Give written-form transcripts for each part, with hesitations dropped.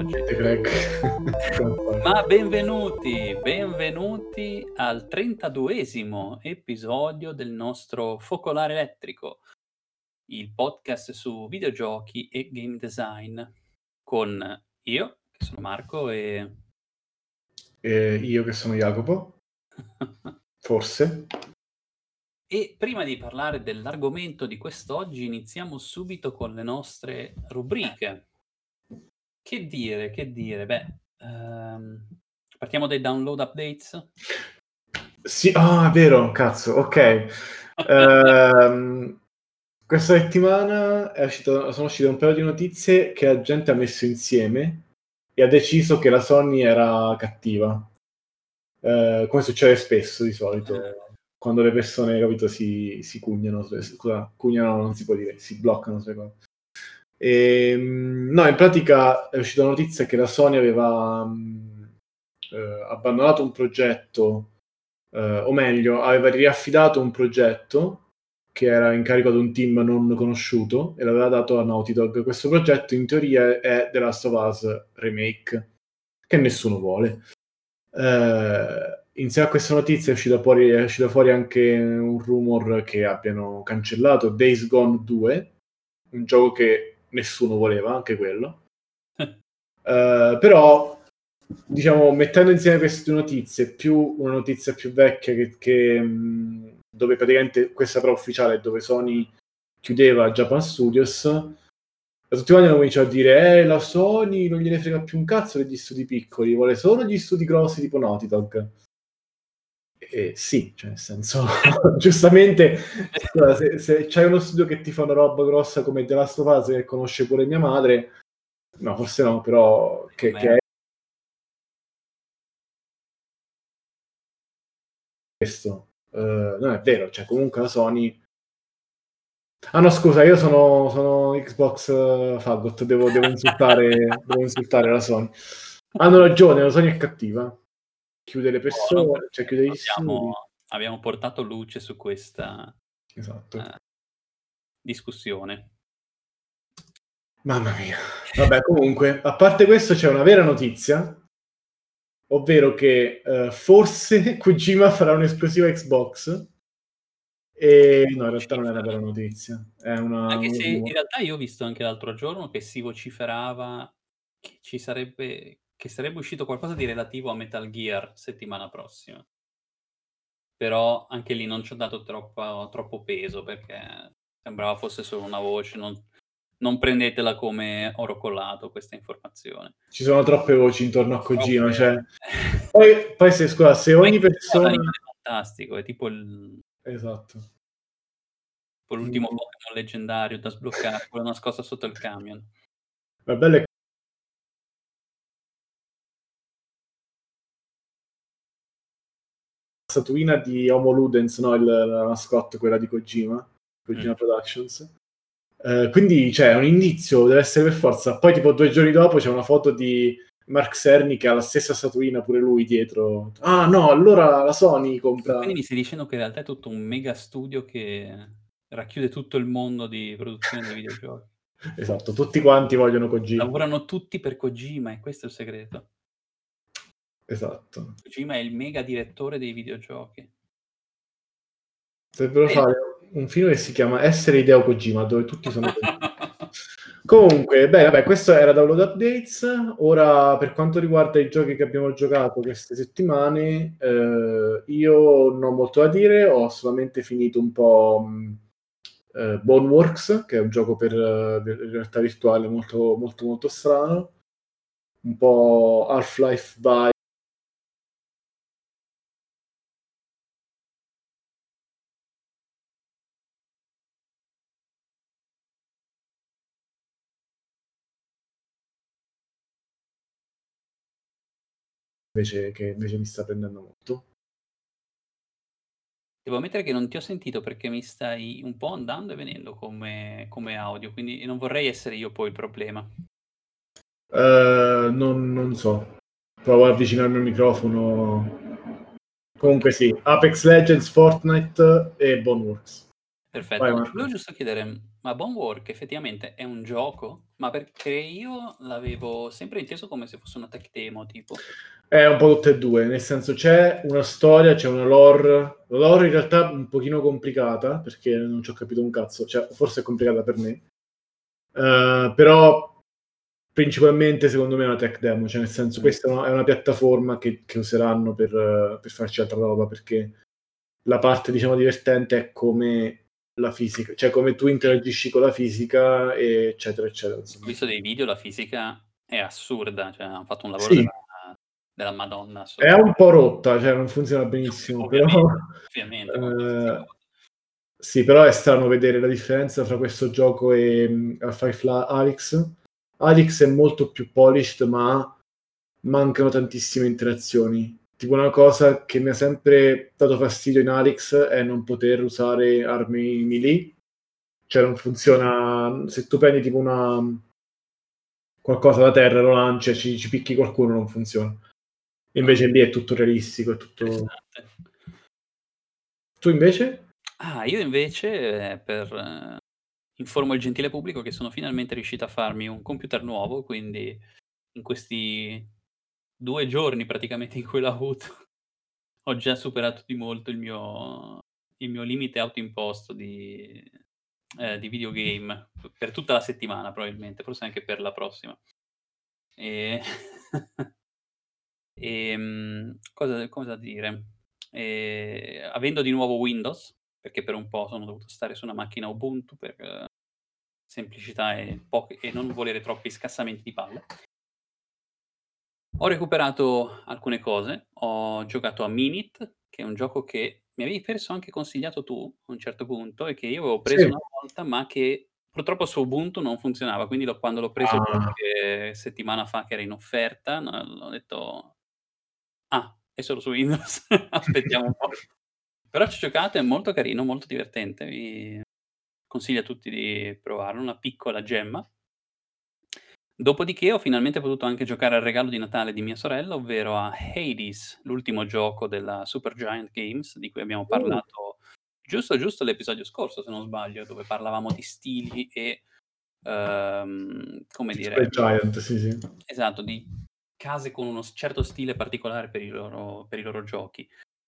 Niente, Greg. Ma benvenuti al 32esimo episodio del nostro Focolare Elettrico, il podcast su videogiochi e game design, con io, che sono Marco, e Io che sono Jacopo, forse. E prima di parlare dell'argomento di quest'oggi, iniziamo subito con le nostre rubriche. Che dire? Partiamo dai download updates? Sì, è vero, cazzo, ok. Questa settimana sono uscite un paio di notizie che la gente ha messo insieme e ha deciso che la Sony era cattiva. Come succede spesso di solito, quando le persone, capito, si cugnano, cugnano non si può dire, si bloccano sulle cose. No, in pratica è uscita la notizia che la Sony aveva abbandonato un progetto, o meglio, aveva riaffidato un progetto che era in carico ad un team non conosciuto e l'aveva dato a Naughty Dog. Questo progetto in teoria è The Last of Us Remake, che nessuno vuole. Insieme a questa notizia è uscito fuori anche un rumor che abbiano cancellato Days Gone 2, un gioco che nessuno voleva, anche quello. Però, diciamo, mettendo insieme queste due notizie, più una notizia più vecchia dove praticamente questa però ufficiale, dove Sony chiudeva Japan Studios, tutti quanti hanno cominciato a dire la Sony non gliene frega più un cazzo degli studi piccoli, vuole solo gli studi grossi tipo Naughty Dog. Sì, cioè nel senso, giustamente, se c'hai uno studio che ti fa una roba grossa come The Last of Us, che conosce pure mia madre, no, forse no, però che è questo, non è vero, cioè comunque la Sony... Ah no, scusa, io sono Xbox Faggot, devo insultare la Sony. Hanno ragione, la Sony è cattiva. Chiude le persone, cioè chiude gli studi. Abbiamo portato luce su questa Esatto. discussione. Mamma mia. Vabbè, comunque, a parte questo c'è una vera notizia, ovvero che forse Kojima farà un'esclusiva Xbox. E no, in realtà non è una vera notizia. È Anche se in realtà io ho visto anche l'altro giorno che si vociferava che sarebbe uscito qualcosa di relativo a Metal Gear settimana prossima. Però anche lì non ci ho dato troppo peso, perché sembrava fosse solo una voce, non prendetela come oro colato questa informazione. Ci sono troppe voci intorno a Kojima, cioè... Troppe. Poi se ogni persona... È fantastico, è tipo Esatto. l'ultimo Pokémon leggendario da sbloccare, quello nascosto sotto il camion. La bella è la statuina di Homo Ludens, no? La mascotte, quella di Kojima Productions. Quindi c'è un indizio, deve essere per forza. Poi tipo 2 giorni dopo c'è una foto di Mark Cerny che ha la stessa statuina pure lui dietro. Ah no, allora la Sony compra... Quindi mi stai dicendo che in realtà è tutto un mega studio che racchiude tutto il mondo di produzione dei videogiochi. Esatto, tutti quanti vogliono Kojima. Lavorano tutti per Kojima, e questo è il segreto. Esatto. Kojima è il mega direttore dei videogiochi. Dovrebbero fare un film che si chiama Essere Hideo Kojima, dove tutti sono Comunque, vabbè, questo era Download Updates. Ora, per quanto riguarda i giochi che abbiamo giocato queste settimane, io non ho molto da dire, ho solamente finito un po' Boneworks, che è un gioco per realtà virtuale molto, molto, molto strano, un po' Half-Life vibe. Che invece mi sta prendendo molto. Devo ammettere che non ti ho sentito, perché mi stai un po' andando e venendo come audio, quindi non vorrei essere io poi il problema. Non so. Provo a avvicinarmi al microfono. Comunque sì, Apex Legends, Fortnite e Boneworks. Perfetto. Vai, No, Marco. volevo giusto chiedere, Ma Bonework effettivamente è un gioco? Ma perché io l'avevo sempre inteso come se fosse una tech demo, tipo. È un po' tutte e due, nel senso c'è una storia, c'è una lore. La lore in realtà è un pochino complicata, perché non ci ho capito un cazzo, cioè forse è complicata per me. Però principalmente secondo me è una tech demo, cioè nel senso questa è una piattaforma che useranno per farci altra roba, perché la parte diciamo divertente è come la fisica, cioè come tu interagisci con la fisica, eccetera, eccetera. Ho Insomma. visto dei video, la fisica è assurda, cioè han fatto un lavoro Sì, della Madonna è un po' rotta, cioè non funziona benissimo, però ovviamente come qualsiasi eh, cosa. sì, però è strano vedere la differenza tra questo gioco e Half-Life Alyx. Alyx è molto più polished, ma mancano tantissime interazioni. Tipo una cosa che mi ha sempre dato fastidio in Alyx è non poter usare armi melee. Cioè non funziona, se tu prendi tipo qualcosa da terra, lo lanci e ci picchi qualcuno, non funziona. Invece lì è tutto realistico, è tutto... Interessante. Tu invece? Io invece, informo il gentile pubblico che sono finalmente riuscito a farmi un computer nuovo, quindi in questi 2 giorni praticamente in cui l'ho avuto, ho già superato di molto il mio limite autoimposto di videogame, per tutta la settimana probabilmente, forse anche per la prossima. E cosa dire? Avendo di nuovo Windows, perché per un po' sono dovuto stare su una macchina Ubuntu per semplicità e non volere troppi scassamenti di palle. Ho recuperato alcune cose, ho giocato a Minit, che è un gioco che mi avevi penso anche consigliato tu a un certo punto e che io avevo preso Sì. una volta, ma che purtroppo su Ubuntu non funzionava, quindi quando l'ho preso Ah, qualche settimana fa che era in offerta, ho detto: "Ah, è solo su Windows, aspettiamo un po'." Però ci ho giocato, è molto carino, molto divertente, vi consiglio a tutti di provarlo, una piccola gemma. Dopodiché ho finalmente potuto anche giocare al regalo di Natale di mia sorella, ovvero a Hades, l'ultimo gioco della Supergiant Games, di cui abbiamo uh, parlato giusto l'episodio scorso, se non sbaglio, dove parlavamo di stili e, come Super dire, Giant, sì, sì. esatto, di case con uno certo stile particolare per i loro giochi.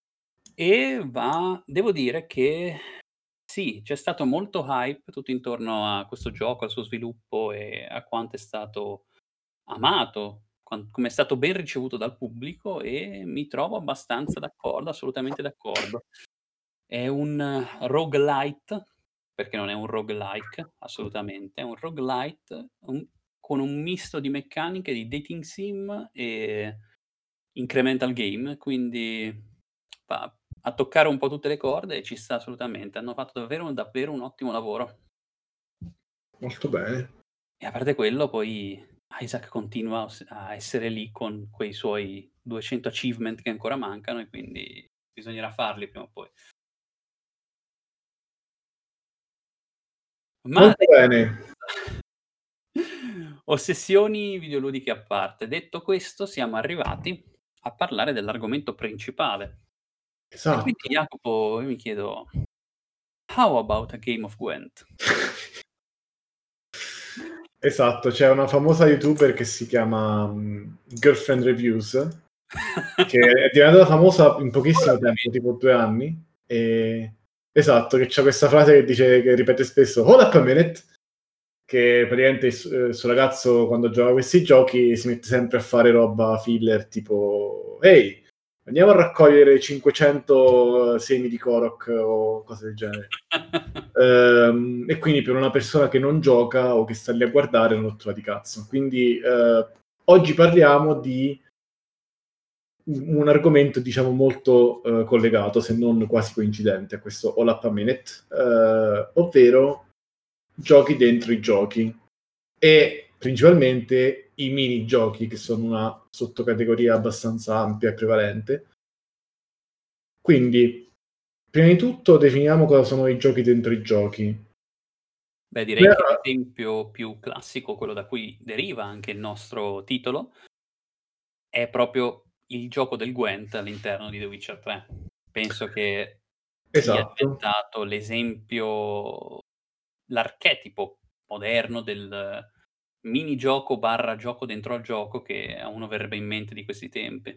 Devo dire che sì, c'è stato molto hype tutto intorno a questo gioco, al suo sviluppo e a quanto è stato amato, come è stato ben ricevuto dal pubblico e mi trovo abbastanza d'accordo, assolutamente d'accordo. È un roguelite, perché non è un roguelike, assolutamente, è un roguelite, con un misto di meccaniche di dating sim e incremental game, quindi va a toccare un po' tutte le corde e ci sta assolutamente. Hanno fatto davvero un ottimo lavoro. Molto bene. E a parte quello poi Isaac continua a essere lì con quei suoi 200 achievement che ancora mancano e quindi bisognerà farli prima o poi. Ma Molto bene. ossessioni videoludiche a parte, detto questo siamo arrivati a parlare dell'argomento principale. E quindi Esatto. Jacopo, io mi chiedo: how about a game of Gwent? Esatto, c'è una famosa YouTuber che si chiama Girlfriend Reviews, che è diventata famosa in pochissimo tempo, tipo 2 anni. Esatto, che c'ha questa frase che dice, che ripete spesso, "Hold up a minute", che praticamente il suo ragazzo quando gioca a questi giochi si mette sempre a fare roba filler, tipo "Ehi, andiamo a raccogliere 500 semi di Korok", o cose del genere. E quindi per una persona che non gioca o che sta lì a guardare non rottura di cazzo. Quindi oggi parliamo di un argomento diciamo molto collegato, se non quasi coincidente a questo All Up a Minute, ovvero giochi dentro i giochi e principalmente i minigiochi, che sono una sottocategoria abbastanza ampia e prevalente. Quindi, prima di tutto definiamo cosa sono i giochi dentro i giochi. Beh, direi Beh, che l'esempio più classico, quello da cui deriva anche il nostro titolo, è proprio il gioco del Gwent all'interno di The Witcher 3. Penso che sia esatto. diventato l'esempio l'archetipo moderno del minigioco barra gioco dentro al gioco che a uno verrebbe in mente di questi tempi.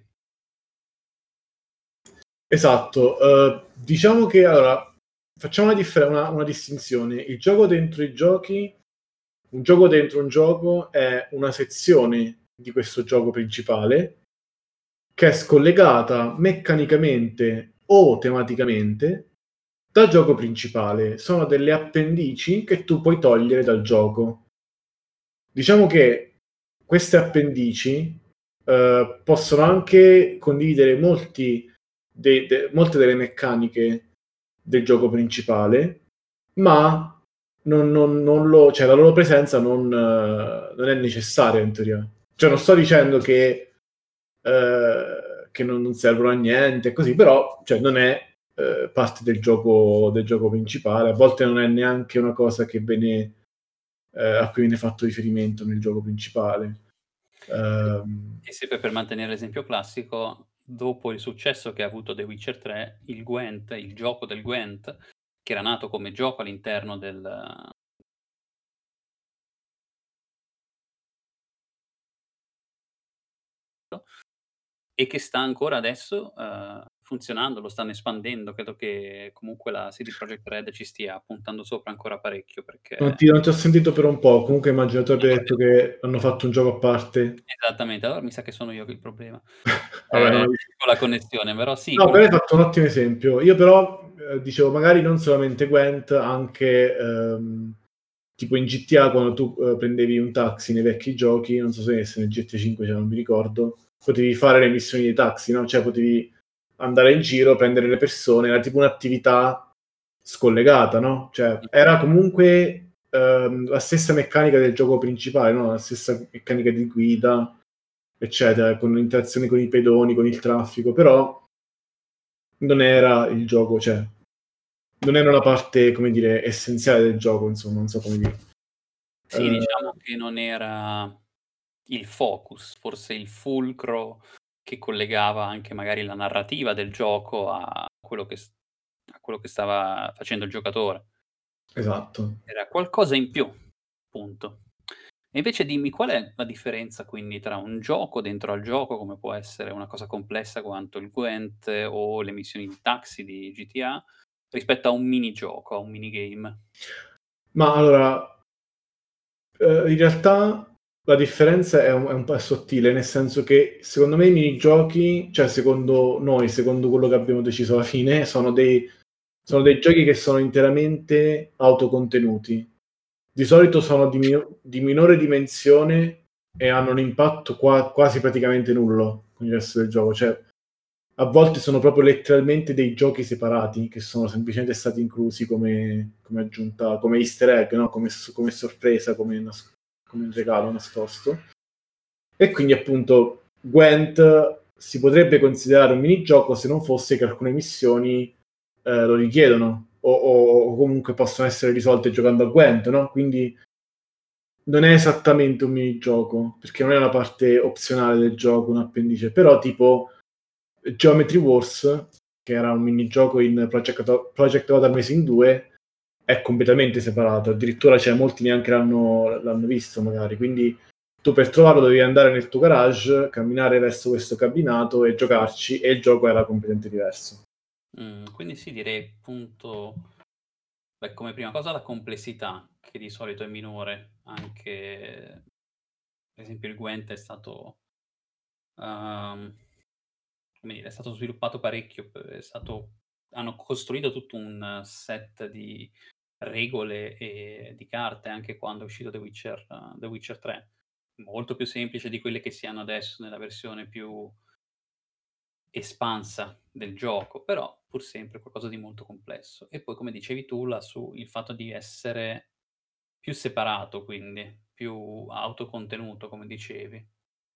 Esatto, diciamo che allora facciamo una distinzione. Il gioco dentro i giochi, un gioco dentro un gioco è una sezione di questo gioco principale che è scollegata meccanicamente o tematicamente dal gioco principale. Sono delle appendici che tu puoi togliere dal gioco. Diciamo che queste appendici possono anche condividere molte delle meccaniche del gioco principale, ma cioè, la loro presenza non è necessaria in teoria. Cioè, non sto dicendo che non servono a niente, così, però cioè, non è parte del gioco principale. A volte non è neanche una cosa a cui viene fatto riferimento nel gioco principale. E sempre per mantenere l'esempio classico, dopo il successo che ha avuto The Witcher 3, il Gwent, il gioco del Gwent, che era nato come gioco all'interno del e che sta ancora adesso, funzionando, lo stanno espandendo. Credo che comunque la CD Projekt Red ci stia puntando sopra ancora parecchio perché non ti ho sentito per un po', comunque immagino tu abbia detto che hanno fatto un gioco a parte. esattamente, allora mi sa che sono io che il problema, Vabbè, no, con la connessione, però sì, no, quello però hai che fatto un ottimo esempio. Io però dicevo, magari non solamente Gwent, anche tipo in GTA quando tu prendevi un taxi nei vecchi giochi, non so se nel GTA 5 c'era, non mi ricordo, potevi fare le missioni dei taxi, no? Cioè potevi andare in giro, prendere le persone, era tipo un'attività scollegata, no? Cioè era comunque la stessa meccanica del gioco principale, no? La stessa meccanica di guida, eccetera, con l'interazione con i pedoni, con il traffico, però non era il gioco, cioè non era una parte, come dire, essenziale del gioco, insomma, non so come dire. sì, Ehm, diciamo che non era il focus, forse il fulcro che collegava anche magari la narrativa del gioco a quello che stava facendo il giocatore. esatto. Era qualcosa in più, punto. E invece dimmi qual è la differenza quindi tra un gioco dentro al gioco, come può essere una cosa complessa quanto il Gwent o le missioni di taxi di GTA, rispetto a un minigioco, a un minigame? Ma allora, in realtà la differenza è un po' sottile, nel senso che secondo me i minigiochi, cioè secondo noi, secondo quello che abbiamo deciso alla fine, sono dei giochi che sono interamente autocontenuti. Di solito sono di minore dimensione e hanno un impatto quasi praticamente nullo con il resto del gioco. Cioè, a volte sono proprio letteralmente dei giochi separati che sono semplicemente stati inclusi come aggiunta, come easter egg, no? Come sorpresa, come un regalo nascosto. E quindi appunto Gwent si potrebbe considerare un minigioco se non fosse che alcune missioni lo richiedono o comunque possono essere risolte giocando a Gwent, no? Quindi non è esattamente un minigioco, perché non è una parte opzionale del gioco, un appendice, però tipo Geometry Wars, che era un minigioco in Project Gotham Racing 2, è completamente separato, addirittura cioè, molti neanche l'hanno visto magari, quindi tu per trovarlo dovevi andare nel tuo garage, camminare verso questo cabinato e giocarci, e il gioco era completamente diverso. Quindi sì, direi appunto, beh, come prima cosa la complessità, che di solito è minore, anche per esempio il Gwent è stato, uhm, come dire, è stato sviluppato parecchio, hanno costruito tutto un set di regole e di carte anche quando è uscito The Witcher 3, molto più semplice di quelle che si hanno adesso nella versione più espansa del gioco, però pur sempre qualcosa di molto complesso. E poi come dicevi tu il fatto di essere più separato quindi, più autocontenuto come dicevi.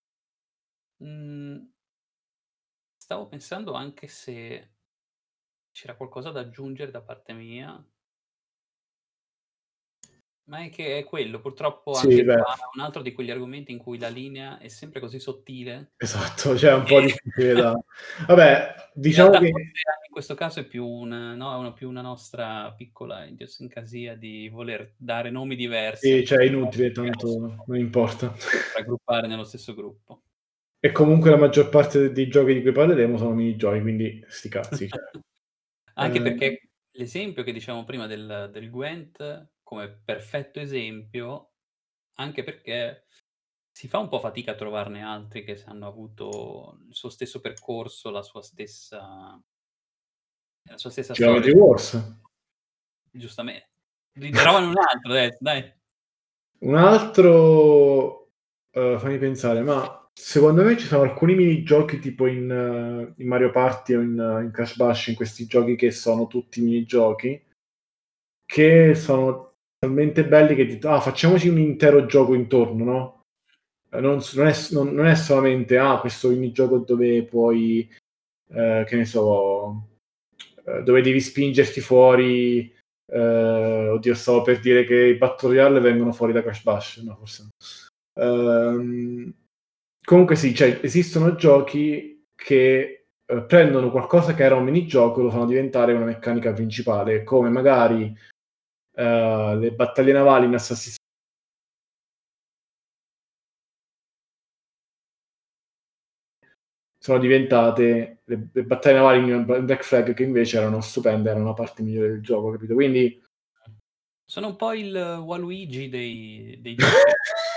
Mhmm, Stavo pensando anche se c'era qualcosa da aggiungere da parte mia. Ma è che è quello, purtroppo Sì, anche beh, qua è un altro di quegli argomenti in cui la linea è sempre così sottile esatto, cioè è un po' che difficile da vabbè, in diciamo realtà che forse anche in questo caso è più un no, è più una nostra piccola idiosincrasia di voler dare nomi diversi a sì, cioè è queste cose inutile, che però tanto sono non importa. raggruppare nello stesso gruppo. E comunque la maggior parte dei giochi di cui parleremo sono minigiochi, quindi sti cazzi, cioè. Anche perché l'esempio che dicevamo prima del Gwent come perfetto esempio, anche perché si fa un po' fatica a trovarne altri che s hanno avuto il suo stesso percorso, la sua stessa storia. Geometry Wars. Trovane un altro adesso, dai. Un altro, fammi pensare, ma secondo me ci sono alcuni minigiochi tipo in Mario Party o in Crash Bash, in questi giochi che sono tutti minigiochi, che sono talmente belli che dico: "Ah, facciamoci un intero gioco intorno", no, non è solamente: "Ah, questo minigioco dove puoi, che ne so, dove devi spingerti fuori". Oddio, stavo per dire che i Battle Royale vengono fuori da Crash Bash, no, forse no. Ehm, Comunque sì, cioè esistono giochi che prendono qualcosa che era un minigioco e lo fanno diventare una meccanica principale, come magari le battaglie navali in Assassin's sono diventate le battaglie navali in Black Flag, che invece erano stupende, erano una parte migliore del gioco, capito? Quindi Sono un po' il Waluigi dei giochi.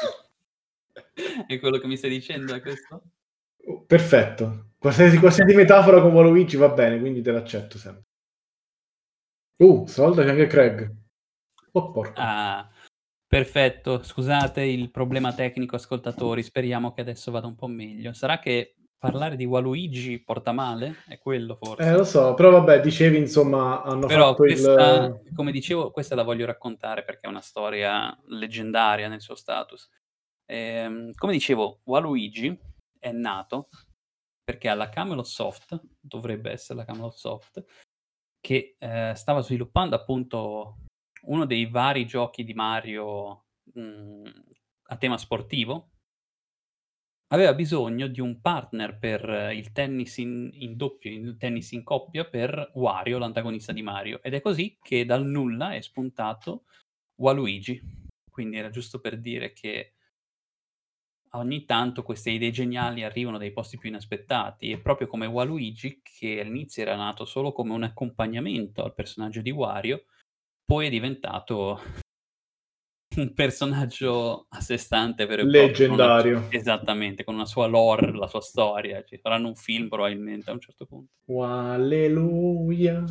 È quello che mi stai dicendo, è questo? perfetto. Qualsiasi metafora con Waluigi va bene, quindi te l'accetto sempre. Stavolta c'è anche Craig. Oh porco. Ah, perfetto. Scusate il problema tecnico ascoltatori, speriamo che adesso vada un po' meglio. Sarà che parlare di Waluigi porta male? È quello Lo forse? so, però vabbè, dicevi insomma hanno Però fatto questa il come dicevo, questa la voglio raccontare perché è una storia leggendaria nel suo status. Come dicevo, Waluigi è nato perché alla Camelot Soft, dovrebbe essere la Camelot Soft, che, stava sviluppando appunto uno dei vari giochi di Mario, a tema sportivo, aveva bisogno di un partner per il tennis in doppio, il tennis in coppia per Wario, l'antagonista di Mario, ed è così che dal nulla è spuntato Waluigi. Quindi era giusto per dire che ogni tanto queste idee geniali arrivano dai posti più inaspettati e proprio come Waluigi, che all'inizio era nato solo come un accompagnamento al personaggio di Wario, poi è diventato un personaggio a sé stante vero e proprio, con una leggendario. esattamente, con una sua lore, la sua storia. Ci faranno un film probabilmente a un certo punto. Alleluia,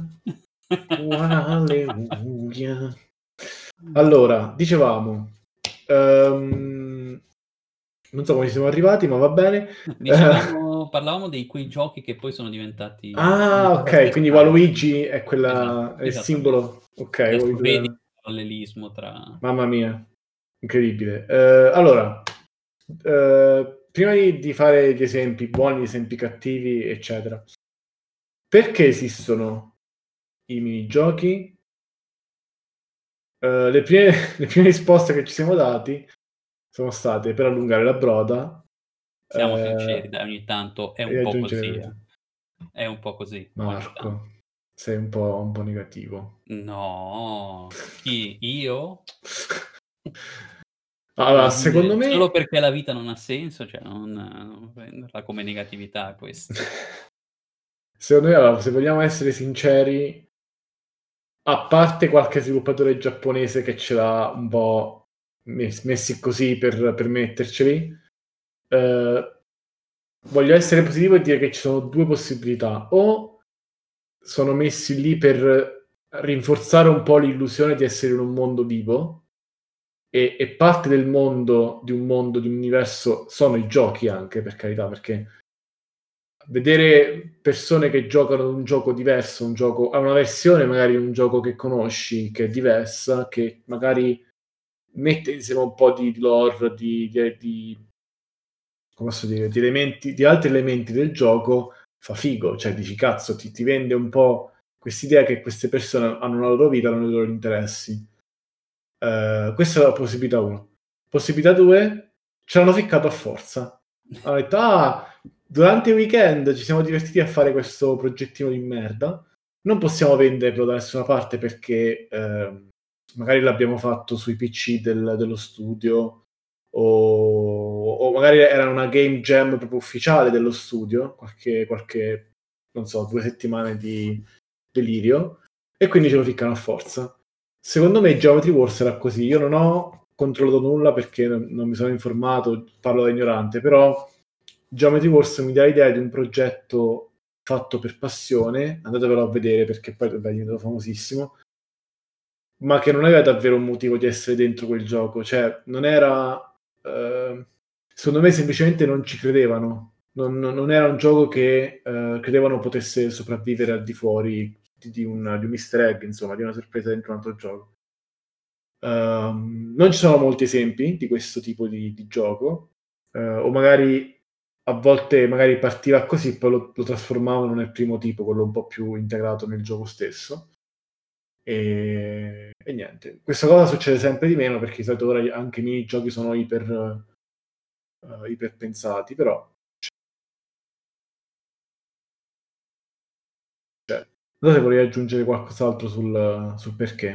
alleluia. Allora, dicevamo, ehm, non so come ci siamo arrivati, ma va bene. Parlavamo di quei giochi che poi sono diventati una Ah, cosa a okay, sé quindi stante. Waluigi è quella è il Esattamente. simbolo, okay, Adesso vedi il il parallelismo tra mamma mia, incredibile. Allora, prima di fare gli esempi buoni, gli esempi cattivi, eccetera, perché esistono i minigiochi? Le prime le prime risposte che ci siamo dati sono state per allungare la broda, siamo sinceri dai, ogni tanto è e un po' aggiungere così, verità. È un po' così ogni tanto. Marco, sei un po' negativo. No, chi? Io? Allora, secondo Solo me perché la vita non ha senso, cioè non prenderla come negatività questa. secondo me allora, se vogliamo essere sinceri, a parte qualche sviluppatore giapponese che ce l'ha un po' messi così per metterceli, ehm, voglio essere positivo e dire che ci sono 2 possibilità: o sono messi lì per rinforzare un po' l'illusione di essere in un mondo vivo, e parte del mondo, di un universo sono i giochi anche, per carità, perché vedere persone che giocano ad un gioco diverso, un gioco a una versione magari di un gioco che conosci, che è diversa, che magari mette insieme un po' di lore, di come posso dire, di elementi, di altri elementi del gioco, fa figo, cioè dici cazzo, ti vende un po' quest'idea che queste persone hanno una loro vita, hanno i loro interessi. Questa è la possibilità 1. Possibilità 2, ce l'hanno ficcato a forza. Hanno detto: "Ah, durante il weekend ci siamo divertiti a fare questo progettino di merda, non possiamo venderlo da nessuna parte perché, magari l'abbiamo fatto sui PC dello studio o magari era una game jam proprio ufficiale dello studio, qualche non so, 2 settimane di delirio, e quindi ce lo ficcano a forza." Secondo me Geometry Wars era così. Io non ho controllato nulla perché non mi sono informato, parlo da ignorante, però Geometry Wars mi dà l'idea di un progetto fatto per passione, andatevelo a vedere perché poi è diventato famosissimo, ma che non aveva davvero un motivo di essere dentro quel gioco. Cioè, non era... secondo me semplicemente non ci credevano. Non era un gioco che credevano potesse sopravvivere al di fuori di un easter egg, insomma, di una sorpresa dentro un altro gioco. Non ci sono molti esempi di questo tipo di gioco, o magari a volte magari partiva così, poi lo trasformavano nel primo tipo, quello un po' più integrato nel gioco stesso. E niente, questa cosa succede sempre di meno perché di solito ora anche i minigiochi sono iper pensati, però cioè, non so se volevi aggiungere qualcos'altro sul perché.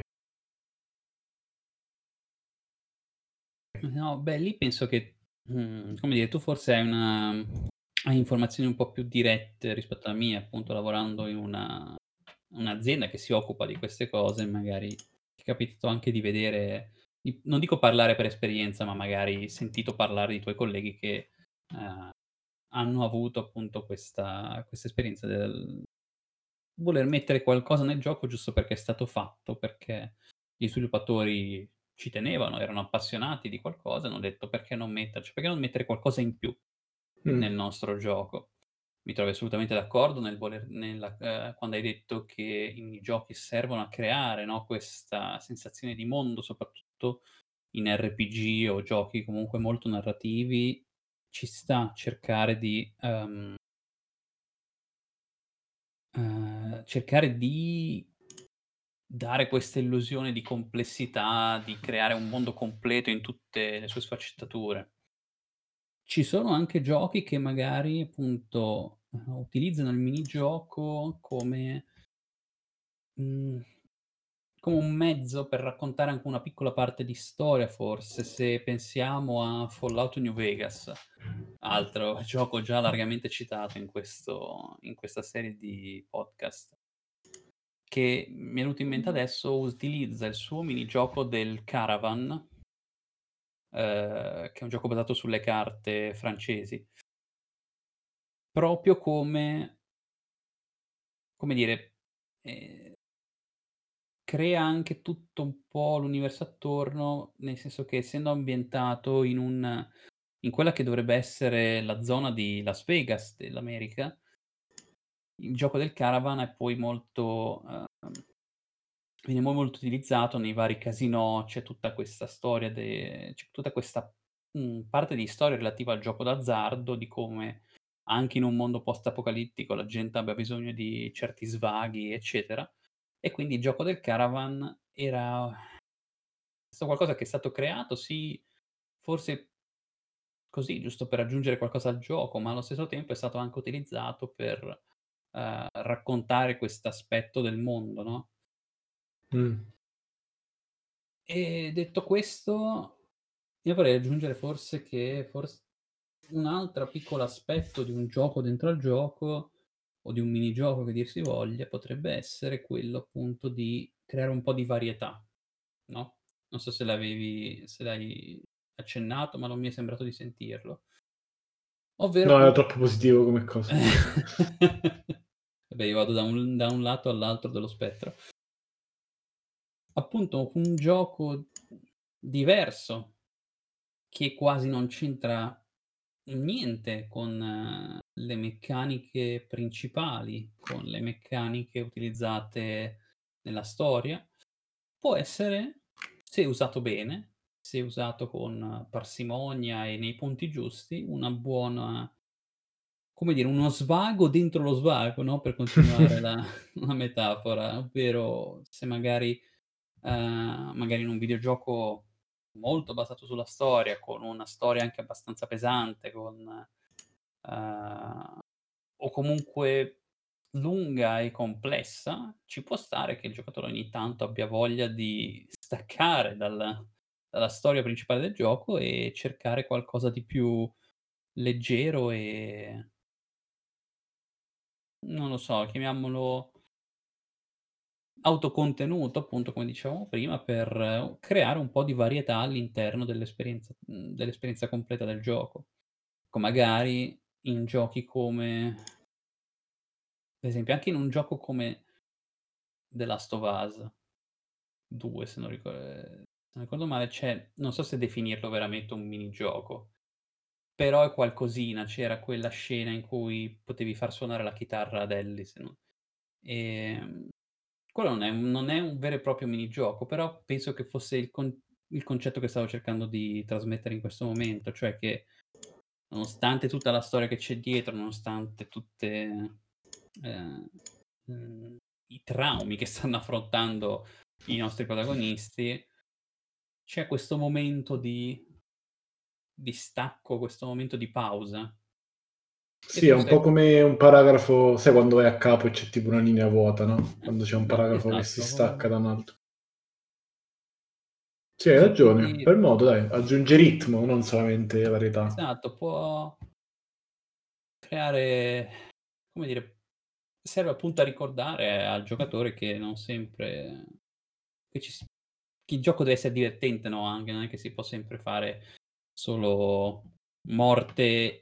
No, beh, lì penso che, come dire, tu forse hai informazioni un po' più dirette rispetto alla mia, appunto lavorando in un'azienda che si occupa di queste cose, magari ti è capitato anche di vedere non dico parlare per esperienza, ma magari sentito parlare di tuoi colleghi che, ehm, hanno avuto appunto questa esperienza del voler mettere qualcosa nel gioco giusto perché è stato fatto, perché gli sviluppatori ci tenevano, erano appassionati di qualcosa, hanno detto: "Perché non metterci? Perché non mettere qualcosa in più Mh, nel nostro gioco?" Mi trovi assolutamente d'accordo nel voler nella quando hai detto che i minigiochi servono a creare, no, questa sensazione di mondo, soprattutto in RPG o giochi comunque molto narrativi, ci sta cercare di, cercare di dare questa illusione di complessità, di creare un mondo completo in tutte le sue sfaccettature. Ci sono anche giochi che magari appunto, utilizzano il minigioco mhmm, come un mezzo per raccontare anche una piccola parte di storia forse. Se pensiamo a Fallout New Vegas, altro gioco già largamente citato in questa serie di podcast. Che mi è venuto in mente adesso, utilizza il suo minigioco del Caravan, che è un gioco basato sulle carte francesi, proprio come dire, ehm, crea anche tutto un po' l'universo attorno, nel senso che essendo ambientato in quella che dovrebbe essere la zona di Las Vegas dell'America, il gioco del Caravan è poi molto, viene molto utilizzato nei vari casinò, c'è tutta questa storia c'è tutta questa, parte di storia relativa al gioco d'azzardo, di come anche in un mondo post-apocalittico la gente abbia bisogno di certi svaghi, eccetera. E quindi il gioco del Caravan era qualcosa che è stato creato, sì, forse così, giusto per aggiungere qualcosa al gioco, ma allo stesso tempo è stato anche utilizzato per, raccontare quest'aspetto del mondo, no? mh. Detto questo, io vorrei aggiungere forse che un altro piccolo aspetto di un gioco dentro al gioco, o di un minigioco che dir si voglia, potrebbe essere quello appunto di creare un po' di varietà, no, non so se l'hai accennato, ma non mi è sembrato di sentirlo. Ovvero No, era appunto troppo positivo come cosa. vabbè, io vado da un lato all'altro dello spettro. Appunto un gioco diverso, che quasi non c'entra niente con le meccaniche principali, con le meccaniche utilizzate nella storia, può essere, se usato bene, se usato con parsimonia e nei punti giusti, una buona, come dire, uno svago dentro lo svago, no, per continuare la la metafora, ovvero se magari magari in un videogioco molto basato sulla storia, con una storia anche abbastanza pesante, con o comunque lunga e complessa, ci può stare che il giocatore ogni tanto abbia voglia di staccare dalla storia principale del gioco e cercare qualcosa di più leggero e non lo so, chiamiamolo autocontenuto, appunto, come dicevamo prima, per creare un po' di varietà all'interno dell'esperienza completa del gioco. Magari in giochi come ad esempio anche in un gioco come The Last of Us 2 se non ricordo male, c'è non so se definirlo veramente un minigioco, però è qualcosina. C'era quella scena in cui potevi far suonare la chitarra ad Ellie, se no ehm, quello non è un vero e proprio minigioco, però penso che fosse il concetto che stavo cercando di trasmettere in questo momento, cioè che nonostante tutta la storia che c'è dietro, nonostante tutte, ehm, mhmm, i traumi che stanno affrontando i nostri protagonisti, c'è questo momento di stacco, questo momento di pausa. E Sì, è un forse po' come un paragrafo, sai quando vai a capo e c'è tipo una linea vuota, no? Quando c'è un paragrafo che si esatto, stacca da un altro. Sì, hai così, ragione. quindi Per modo, dai, aggiunge ritmo, non solamente varietà. esatto, può creare, come dire, serve appunto a ricordare al giocatore che non sempre che ci s che il gioco deve essere divertente, no, anche, non è che si può sempre fare solo morte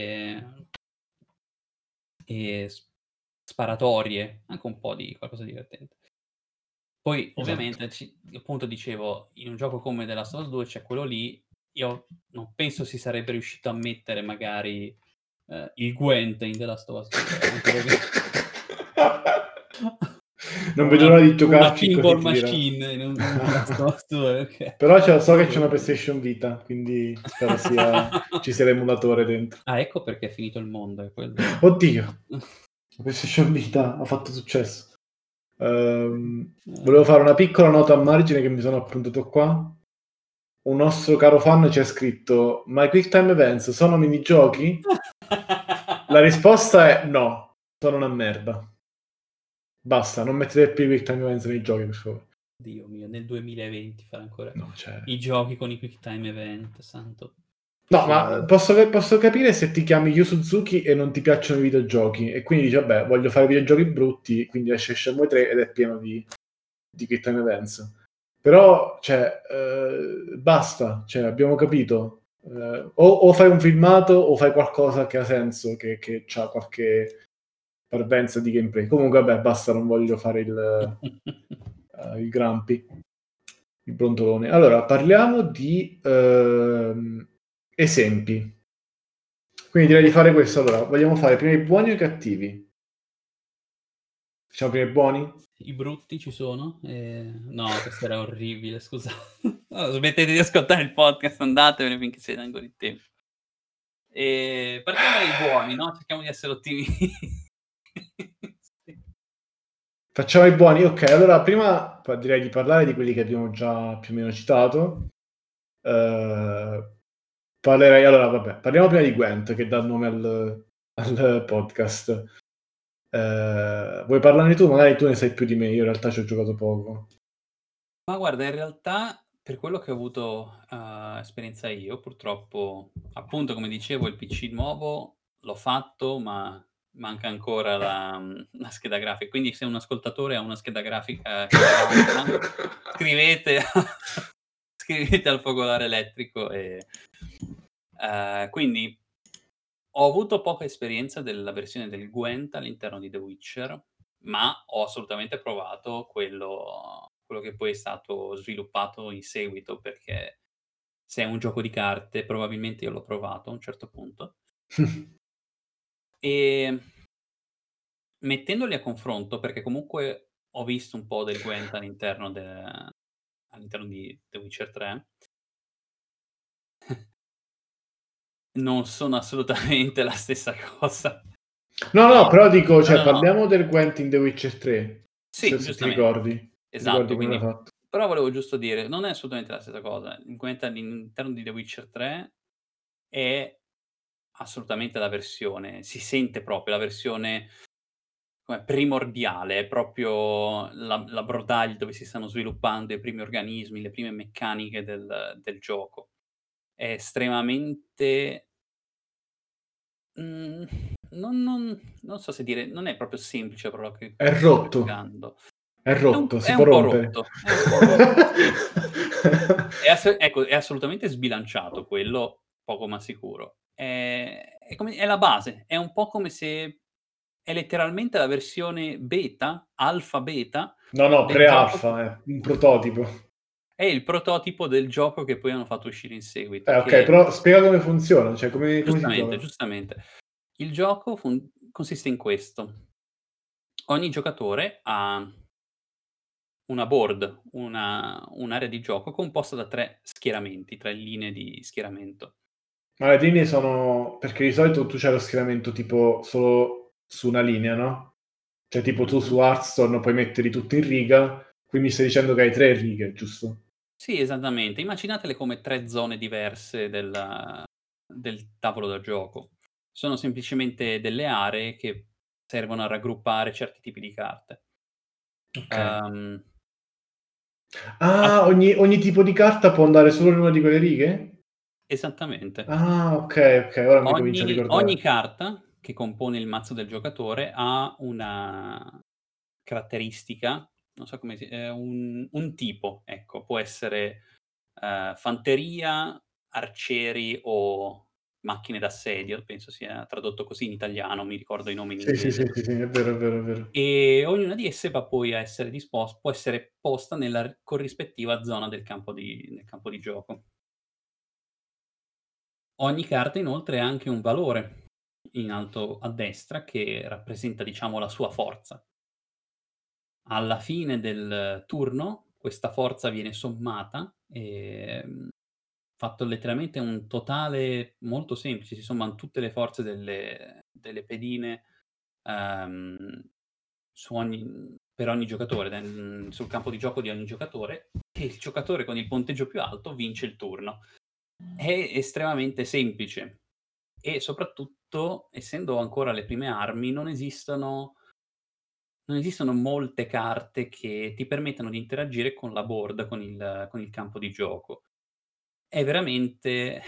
e sparatorie, anche un po' di qualcosa di divertente. Poi Esatto. ovviamente appunto dicevo, in un gioco come The Last of Us 2 c'è quello lì, io non penso si sarebbe riuscito a mettere magari, il Gwent in The Last of Us 2, anche perché Non o vedo l'ora di una giocarci così pinball ti dirò. machine in The Last of Us 2 perché Però so che c'è una quello PlayStation Vita, quindi spero ci sia l'emulatore dentro. ah, ecco perché è finito il mondo, è quello. Oddio, la PlayStation Vita ha fatto successo. Volevo Eh. fare una piccola nota a margine che mi sono appuntato qua. Un nostro caro fan ci ha scritto: "Ma i Quick Time Events sono minigiochi?" La risposta è no, sono una merda. Basta, non mettete più i Quick Time Events nei giochi, per favore. Dio mio, nel 2020 fare ancora No, cioè i giochi con i quick time event, santo no, ma cielo. posso capire se ti chiami Yu Suzuki e non ti piacciono i videogiochi e quindi dici: "Vabbè, voglio fare videogiochi brutti", quindi esce Shenmue 3 ed è pieno di Quick Time Events. Però, cioè, basta, cioè, abbiamo capito. O fai un filmato o fai qualcosa che ha senso, che c'ha qualche parvenza di gameplay. Comunque, vabbè, basta, non voglio fare il Grumpy, il brontolone. Allora, parliamo di esempi. Quindi direi di fare questo. Allora, vogliamo fare prima i buoni o i cattivi? Facciamo prima i buoni? I brutti ci sono? No, questo era orribile, scusa. No, smettete di ascoltare il podcast, andatevene finché siete ancora in tempo. Partiamo dai buoni, no, cerchiamo di essere ottimisti. Facciamo i buoni? Ok, allora prima direi di parlare di quelli che abbiamo già più o meno citato. Eh, parlerei, allora, vabbè, parliamo prima di Gwent che dà il nome al podcast. Vuoi parlarne tu? Magari tu ne sai più di me, io in realtà ci ho giocato poco. Ma guarda, in realtà per quello che ho avuto, esperienza io, purtroppo, appunto, come dicevo, il PC nuovo l'ho fatto, ma manca ancora la scheda grafica. Quindi se un ascoltatore ha una scheda grafica che avanza, scrivete scrivete al focolare elettrico quindi ho avuto poca esperienza della versione del Gwent all'interno di The Witcher, ma ho assolutamente provato quello che poi è stato sviluppato in seguito, perché se è un gioco di carte probabilmente io l'ho provato a un certo punto. Ehm, Mettendoli a confronto, perché comunque ho visto un po' del Gwent all'interno di The Witcher 3, non sono assolutamente la stessa cosa. No, E però dico, no, cioè, no, no. parliamo del Gwent in The Witcher 3, Sì, se ti giustamente. ricordi. Ti ricordi Esatto, come l'ha quindi fatto? Però volevo giusto dire, non è assolutamente la stessa cosa. All'interno di The Witcher 3 è assolutamente la versione, si sente proprio la versione come primordiale, è proprio la brodaglia dove si stanno sviluppando i primi organismi, le prime meccaniche del gioco. È estremamente, mhmm, non so se dire, non è proprio semplice la parola È che sto rotto, cercando. è rotto, È si può un po' rompere. rotto, è un po' rotto, sì. Ecco, è assolutamente sbilanciato quello, poco ma sicuro. È la base, è un po' come se è letteralmente la versione beta, alfa beta No, no, del gioco che pre-alpha, è un prototipo. è il prototipo del gioco che poi hanno fatto uscire in seguito, Okay, che però spiega come funziona, cioè come si giustamente, gioca? giustamente. Il gioco consiste in questo: ogni giocatore ha una board, un'area di gioco composta da 3 schieramenti, 3 linee di schieramento. Ma le linee sono perché di solito tu c'hai lo schieramento tipo solo su una linea, no, cioè tipo tu Mh-mh. su Hearthstone puoi metterli tutti in riga, qui mi stai dicendo che hai 3 righe, giusto? Sì, esattamente. Immaginatele come 3 zone diverse del tavolo da gioco. Sono semplicemente delle aree che servono a raggruppare certi tipi di carte. Okay. Uhm, a Ah, ogni tipo di carta può andare solo in una di quelle righe? Esattamente. Ah, okay, ora mi comincio a Ogni ricordare. carta che compone il mazzo del giocatore ha una caratteristica, non so come un tipo, ecco. Può essere, fanteria, arcieri o macchine d'assedio, penso sia tradotto così in italiano, mi ricordo i nomi in Sì, sì, sì, inglese. sì, sì, è vero, è vero, è vero. E ognuna di esse va poi a essere può essere posta nella corrispettiva zona del campo di gioco. Ogni carta inoltre ha anche un valore in alto a destra che rappresenta, diciamo, la sua forza. Alla fine del turno questa forza viene sommata, fatto letteralmente un totale molto semplice, si somman tutte le forze delle pedine, ehm, per ogni giocatore, sul campo di gioco di ogni giocatore, e il giocatore con il punteggio più alto vince il turno. È estremamente semplice e soprattutto, essendo ancora alle prime armi, non esistono molte carte che ti permettano di interagire con la board, con il campo di gioco. È veramente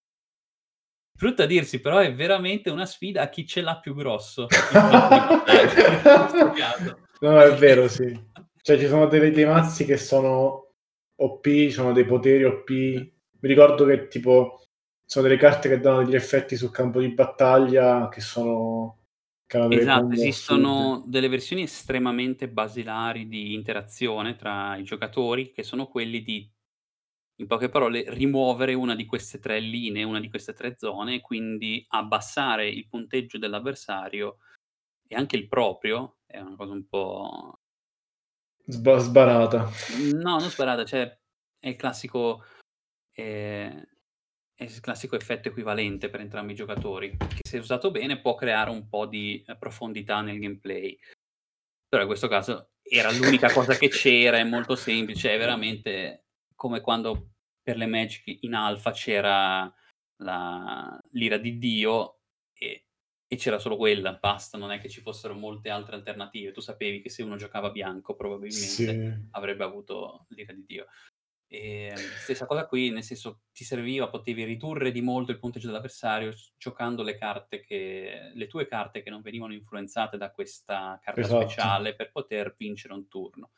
brutto a dirsi, però è veramente una sfida a chi ce l'ha più grosso il campo di battaglia in questo caso. No, è vero, sì. Cioè ci sono dei mazzi che sono OP, c'hanno dei poteri OP. Mi ricordo che tipo sono delle carte che danno degli effetti sul campo di battaglia che hanno delle Esatto, combo assurde. esistono delle versioni estremamente basilari di interazione tra i giocatori, che sono quelli di, in poche parole, rimuovere una di queste 3 linee, una di queste 3 zone, e quindi abbassare il punteggio dell'avversario e anche il proprio. È una cosa un po', Sbarata. no, non sparata, cioè è il classico, ehm, è il classico effetto equivalente per entrambi i giocatori, che se usato bene può creare un po' di, profondità nel gameplay. Però in questo caso era l'unica cosa che c'era, è molto semplice, è veramente come quando per le Magic in alpha c'era l'ira di Dio, e c'era solo quella, basta, non è che ci fossero molte altre alternative. Tu sapevi che se uno giocava bianco probabilmente Sì. avrebbe avuto l'ira di Dio. Stessa cosa qui, nel senso ti serviva, potevi ridurre di molto il punteggio dell'avversario giocando le tue carte che non venivano influenzate da questa carta Esatto. speciale per poter vincere un turno.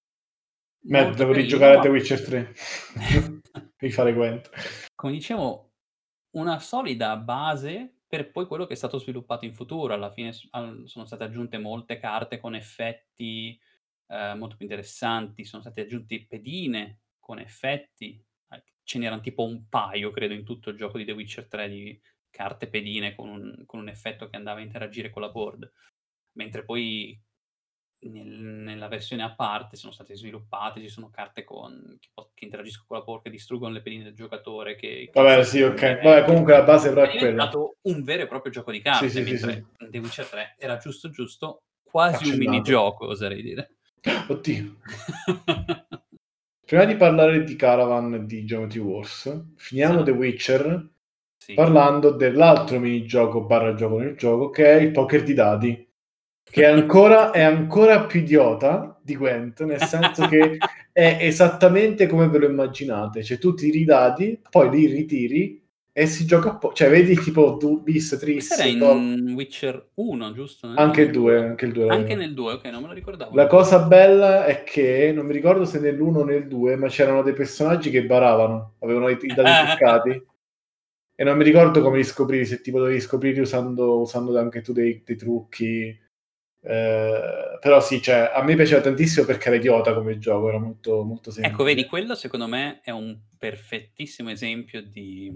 Molto Devo carino, rigiocare a ma The Witcher 3. Rifare Gwent. come dicevo, una solida base per poi quello che è stato sviluppato in futuro. Alla fine sono state aggiunte molte carte con effetti, molto più interessanti, sono state aggiunti pedine con effetti, ce n'eran tipo un paio credo in tutto il gioco di The Witcher 3 di carte pedine con un effetto che andava a interagire con la board, mentre poi nella versione a parte sono state sviluppate, ci sono carte che interagiscono con la board, che distruggono le pedine del giocatore, che Vabbè, sì, sistemano gli okay. Vabbè, eventi. comunque la base però È è quella. diventato un vero e proprio gioco di Sì, carte, sì, sì, sì. mentre in The Witcher 3 era giusto, giusto, quasi un Accennato. minigioco oserei dire. Oddio. prima di parlare di Caravan e di Geometry Wars, finiamo The Esatto. Witcher Sì. parlando dell'altro minigioco barra gioco nel gioco, che è il poker di dadi, che è ancora più idiota di Gwent, nel senso che è esattamente come ve lo immaginate, cioè tu tiri i dadi, poi li ritiri e si gioca cioè vedi tipo bis, Questo era tris, top. in Witcher 1, giusto? No, Anche il nel 2? 2, anche il 2 Anche l'aveva. nel 2, ok, non me lo ricordavo La nel 2. cosa bella è che non mi ricordo se nell'1 o nel 2, ma c'erano dei personaggi che baravano, avevano i dadi truccati e non mi ricordo come li scoprivi, se tipo dovevi scoprirli usando anche tu dei trucchi. Però sì, cioè, a me piaceva tantissimo perché era idiota come gioco, era molto, molto Ecco, vedi, semplice. quello secondo me è un perfettissimo esempio di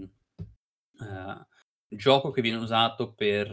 gioco che viene usato per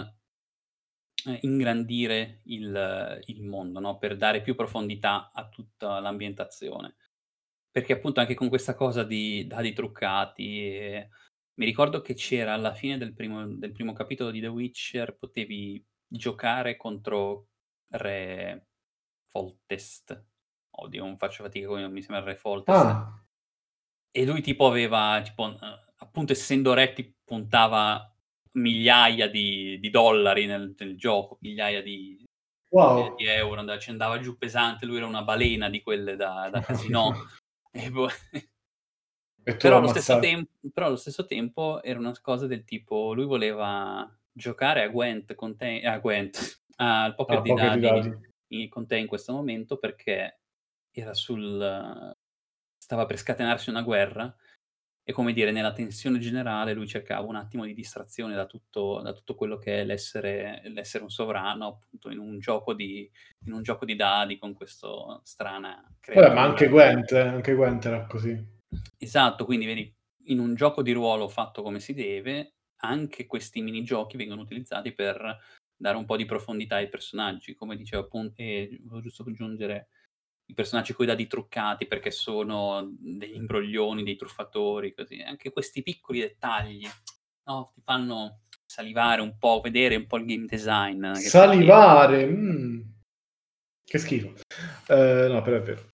ingrandire il mondo, no, per dare più profondità a tutta l'ambientazione. Perché appunto anche con questa cosa di dadi truccati, mi ricordo che c'era alla fine del primo capitolo di The Witcher, potevi giocare contro Re Foltest. Oddio, non faccio fatica come mi sembra Re Foltest. Ah, E lui tipo aveva tipo, appunto essendo re ti puntava migliaia di dollari nel gioco, migliaia di wow. euro, ci andava giù pesante, lui era una balena di quelle da casinò. E poi E tu però allo stesso ammazzavi. però allo stesso tempo era una cosa del tipo, lui voleva giocare a Gwent con te a Gwent, al poker Ah, di poker di dadi dadi. con te in questo momento perché era stava per scatenarsi una guerra e, come dire, nella tensione generale lui cercava un attimo di distrazione da tutto quello che è l'essere un sovrano, appunto, in un gioco di dadi con questo strana Vabbè, ma creatura. Anche Gwent era così. Esatto, quindi vedi, in un gioco di ruolo fatto come si deve, anche questi minigiochi vengono utilizzati per dare un po' di profondità ai personaggi. Come dicevo volevo giusto aggiungere i personaggi coi dadi truccati perché sono degli imbroglioni, dei truffatori, così. Anche questi piccoli dettagli, no, ti fanno salivare un po', vedere un po' il game design che c'è dietro. Salivare, che schifo. No, però è vero.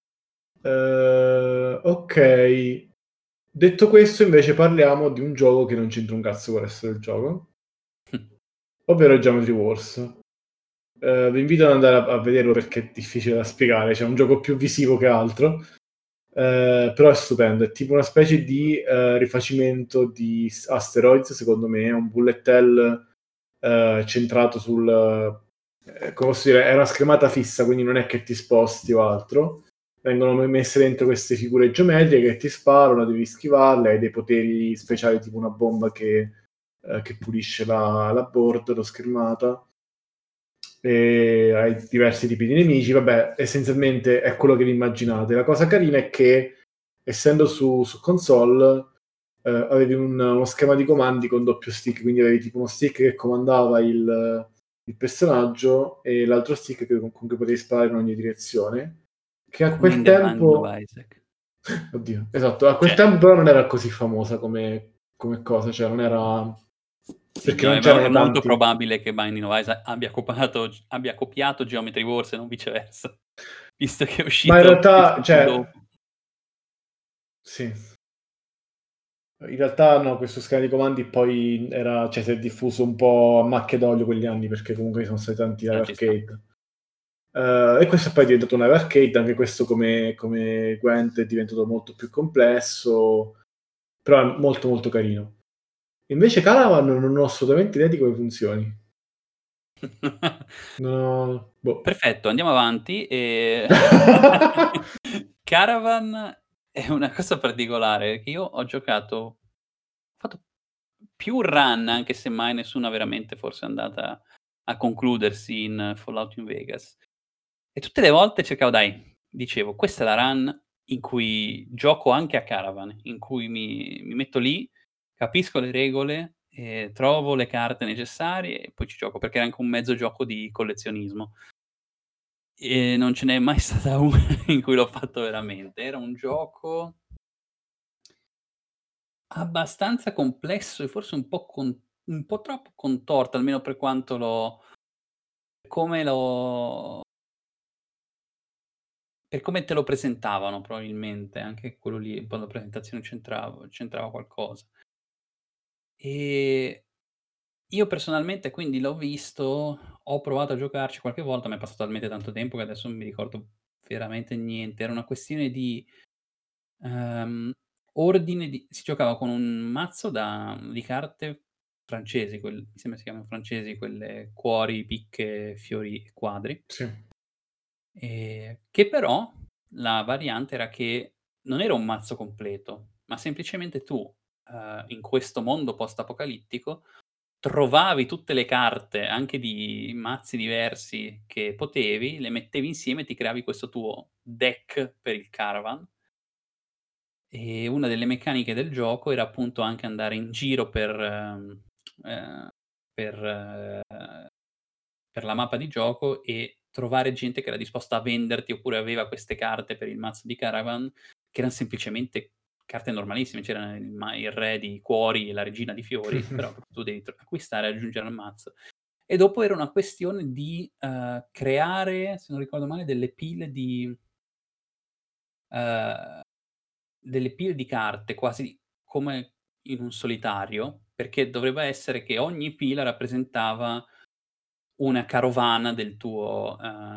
Ok. Detto questo, invece, parliamo di un gioco che non c'entra un cazzo con il resto del gioco, ovvero Geometry Wars. Vi invito ad andare a vederlo perché è difficile da spiegare, c'è un gioco più visivo che altro, però è stupendo, è tipo una specie di rifacimento di Asteroids, secondo me, è un bullet hell centrato come posso dire, è una schermata fissa, quindi non è che ti sposti o altro, vengono messe dentro queste figure geometriche che ti sparano, devi schivarle, hai dei poteri speciali tipo una bomba che pulisce la board, la schermata, e hai diversi tipi di nemici. Vabbè, essenzialmente è quello che vi immaginate. La cosa carina è che, essendo su console, avevi uno schema di comandi con doppio stick, quindi avevi tipo uno stick che comandava il personaggio e l'altro stick con cui potevi sparare in ogni direzione, che a Come quel in The Binding of tempo, Isaac. oddio, esatto, a quel Cioè, tempo però non era così famosa come cosa, cioè non era, sì, perché no, non è c'erano molto tanti. probabile che Binding of Isaac abbia copiato Geometry Wars e non viceversa, visto che è Ma in uscito realtà, subito cioè, dopo. sì. In realtà no, questo schema di comandi poi cioè, si è diffuso un po' a macchia d'olio quegli anni, perché comunque ci sono stati tanti live Ci sta. arcade. E questo poi è diventato un live arcade, anche questo come Gwent è diventato molto più complesso, però è molto molto carino. Invece Caravan non ho assolutamente idea di come funzioni. Boh. Perfetto, andiamo avanti, Caravan è una cosa particolare, che io ho fatto più run, anche se mai nessuna veramente forse è andata a concludersi in Fallout New Vegas. E tutte le volte cercavo dicevo: "Questa è la run in cui gioco anche a Caravan, in cui mi metto lì, capisco le regole, trovo le carte necessarie e poi ci gioco", perché era anche un mezzo gioco di collezionismo. E non ce n'è mai stata una in cui l'ho fatto veramente. Era un gioco abbastanza complesso e forse un po' troppo contorto, almeno per quanto come per come te lo presentavano probabilmente, anche quello lì, un po' la presentazione c'entrava qualcosa. Ehm, io personalmente quindi l'ho visto, ho provato a giocarci qualche volta, ma è passato talmente tanto tempo che adesso non mi ricordo veramente niente. Era una questione di, ehm, ordine di si giocava con un mazzo di carte francesi, mi sembra si chiamano francesi, quelle cuori, picche, fiori e quadri. Sì. Che però la variante era che non era un mazzo completo, ma semplicemente tu, in questo mondo post-apocalittico, trovavi tutte le carte, anche di mazzi diversi che potevi, le mettevi insieme e ti creavi questo tuo deck per il caravan. E una delle meccaniche del gioco era appunto anche andare in giro ehm, per per la mappa di gioco e trovare gente che era disposta a venderti, oppure aveva queste carte per il mazzo di Caravan, che eran semplicemente carte normalissime. C'era il re di cuori e la regina di fiori, però tu devi acquistare e aggiungere al mazzo. E dopo era una questione di, creare, se non ricordo male, ehm, delle pile di carte quasi come in un solitario, perché doveva essere che ogni pila rappresentava una carovana del tuo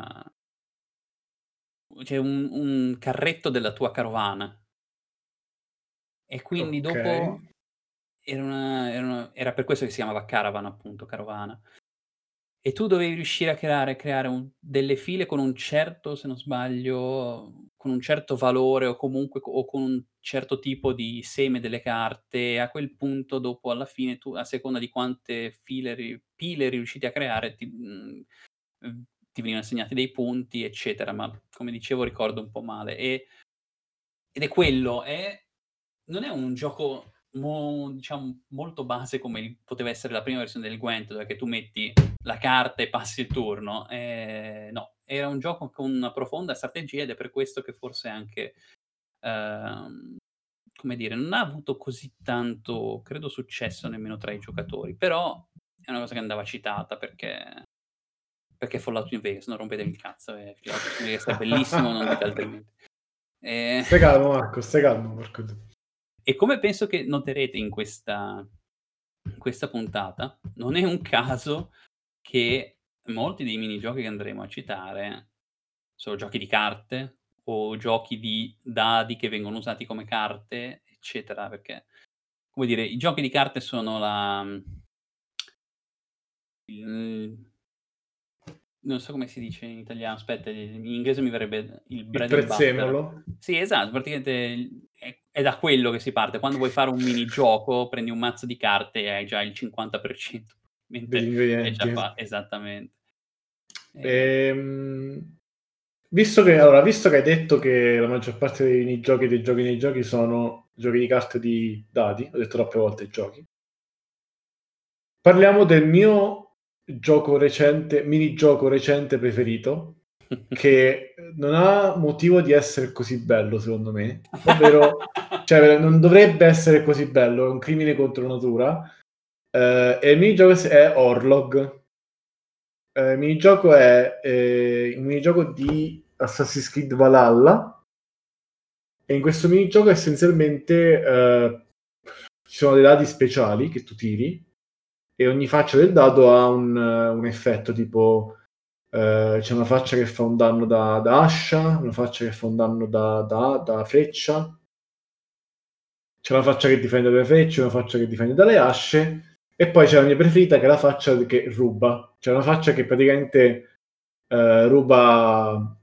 cioè un carretto della tua carovana. E quindi Okay. dopo era per questo che si chiamava caravan appunto, carovana. E tu dovevi riuscire a creare delle file con un certo, se non sbaglio, con un certo valore o comunque o con un certo tipo di seme delle carte, e a quel punto dopo alla fine tu, a seconda di quante pile eri riusciti a creare, ti venivano assegnati dei punti, eccetera, ma come dicevo ricordo un po' male. Ed è quello, non è un gioco diciamo molto base come poteva essere la prima versione del Gwent, dove che tu metti la carta e passi il turno. No, era un gioco con una profonda strategia ed è per questo che forse anche, ehm, come dire, non ha avuto così tanto, credo, successo nemmeno tra i giocatori, però è una cosa che andava citata perché Fallout New Vegas, non rompetevi il cazzo, Fallout New Vegas è bellissimo, non dite altrimenti. Ehm Stai calmo Marco, stai calmo, porco d E come penso che noterete in questa puntata, non è un caso che molti dei minigiochi che andremo a citare sono giochi di carte o giochi di dadi che vengono usati come carte, eccetera, perché, come dire, i giochi di carte sono il non so come si dice in italiano, aspetta, in inglese mi verrebbe il il bread and butter. prezzemolo Sì, esatto, praticamente è da quello che si parte. Quando vuoi fare un minigioco, prendi un mazzo di carte e hai già il 50% degli probabilmente è già ingredienti. esattamente. Ehm, Ehm, visto che hai detto che la maggior parte dei minigiochi e dei giochi nei giochi sono giochi di carte di dadi, ho detto troppe volte giochi. Parliamo del mio minigioco recente preferito, che non ha motivo di essere così bello secondo me, ovvero cioè non dovrebbe essere così bello, è un crimine contro natura. E il minigioco è Orlog. Il minigioco è un minigioco di Assassin's Creed Valhalla, e in questo minigioco essenzialmente ci sono dei dadi speciali che tu tiri e ogni faccia del dado ha un effetto tipo c'è una faccia che fa un danno da ascia, una faccia che fa un danno da freccia, c'è una faccia che difende dalle frecce, una faccia che difende dalle asce, e poi c'è la mia preferita che è la faccia che ruba. C'è una faccia che praticamente ruba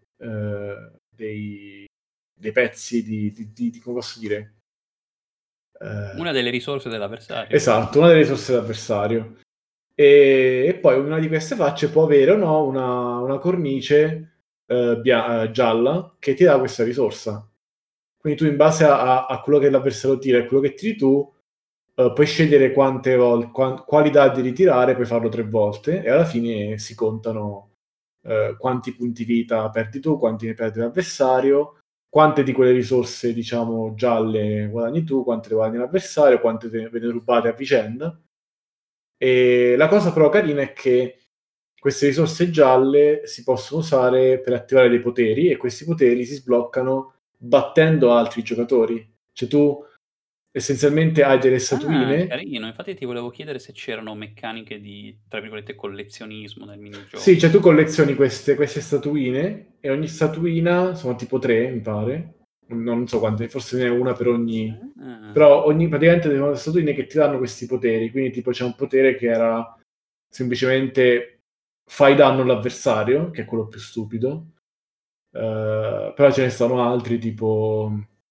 dei pezzi di come posso dire? una delle risorse dell'avversario. Esatto, una delle risorse dell'avversario. E poi ognuna di queste facce può avere o no una cornice gialla che ti dà questa risorsa. Quindi tu in base a quello che l'avversario tira e quello che tiri tu, puoi scegliere quali dadi ritirare, puoi farlo 3 volte e alla fine si contano quanti punti vita perdi tu, quanti ne perde l'avversario, quante di quelle risorse, diciamo, gialle guadagni tu, quante le guadagni l'avversario, quante te ne viene rubate a vicenda. E la cosa però carina è che queste risorse gialle si possono usare per attivare dei poteri, e questi poteri si sbloccano battendo altri giocatori. Cioè tu essenzialmente hai delle statuine. Carino. Infatti ti volevo chiedere se c'erano meccaniche di, tra virgolette, "collezionismo" nel Sì, minigioco. cioè tu collezioni queste statuine, e ogni statuina sono tipo 3, mi pare. Non so quante, forse ne è una per ogni. Ah. Però praticamente sono statuine che ti danno questi poteri. Quindi tipo c'è un potere che era semplicemente fai danno all'avversario, che è quello più stupido. Però ce ne sono altri tipo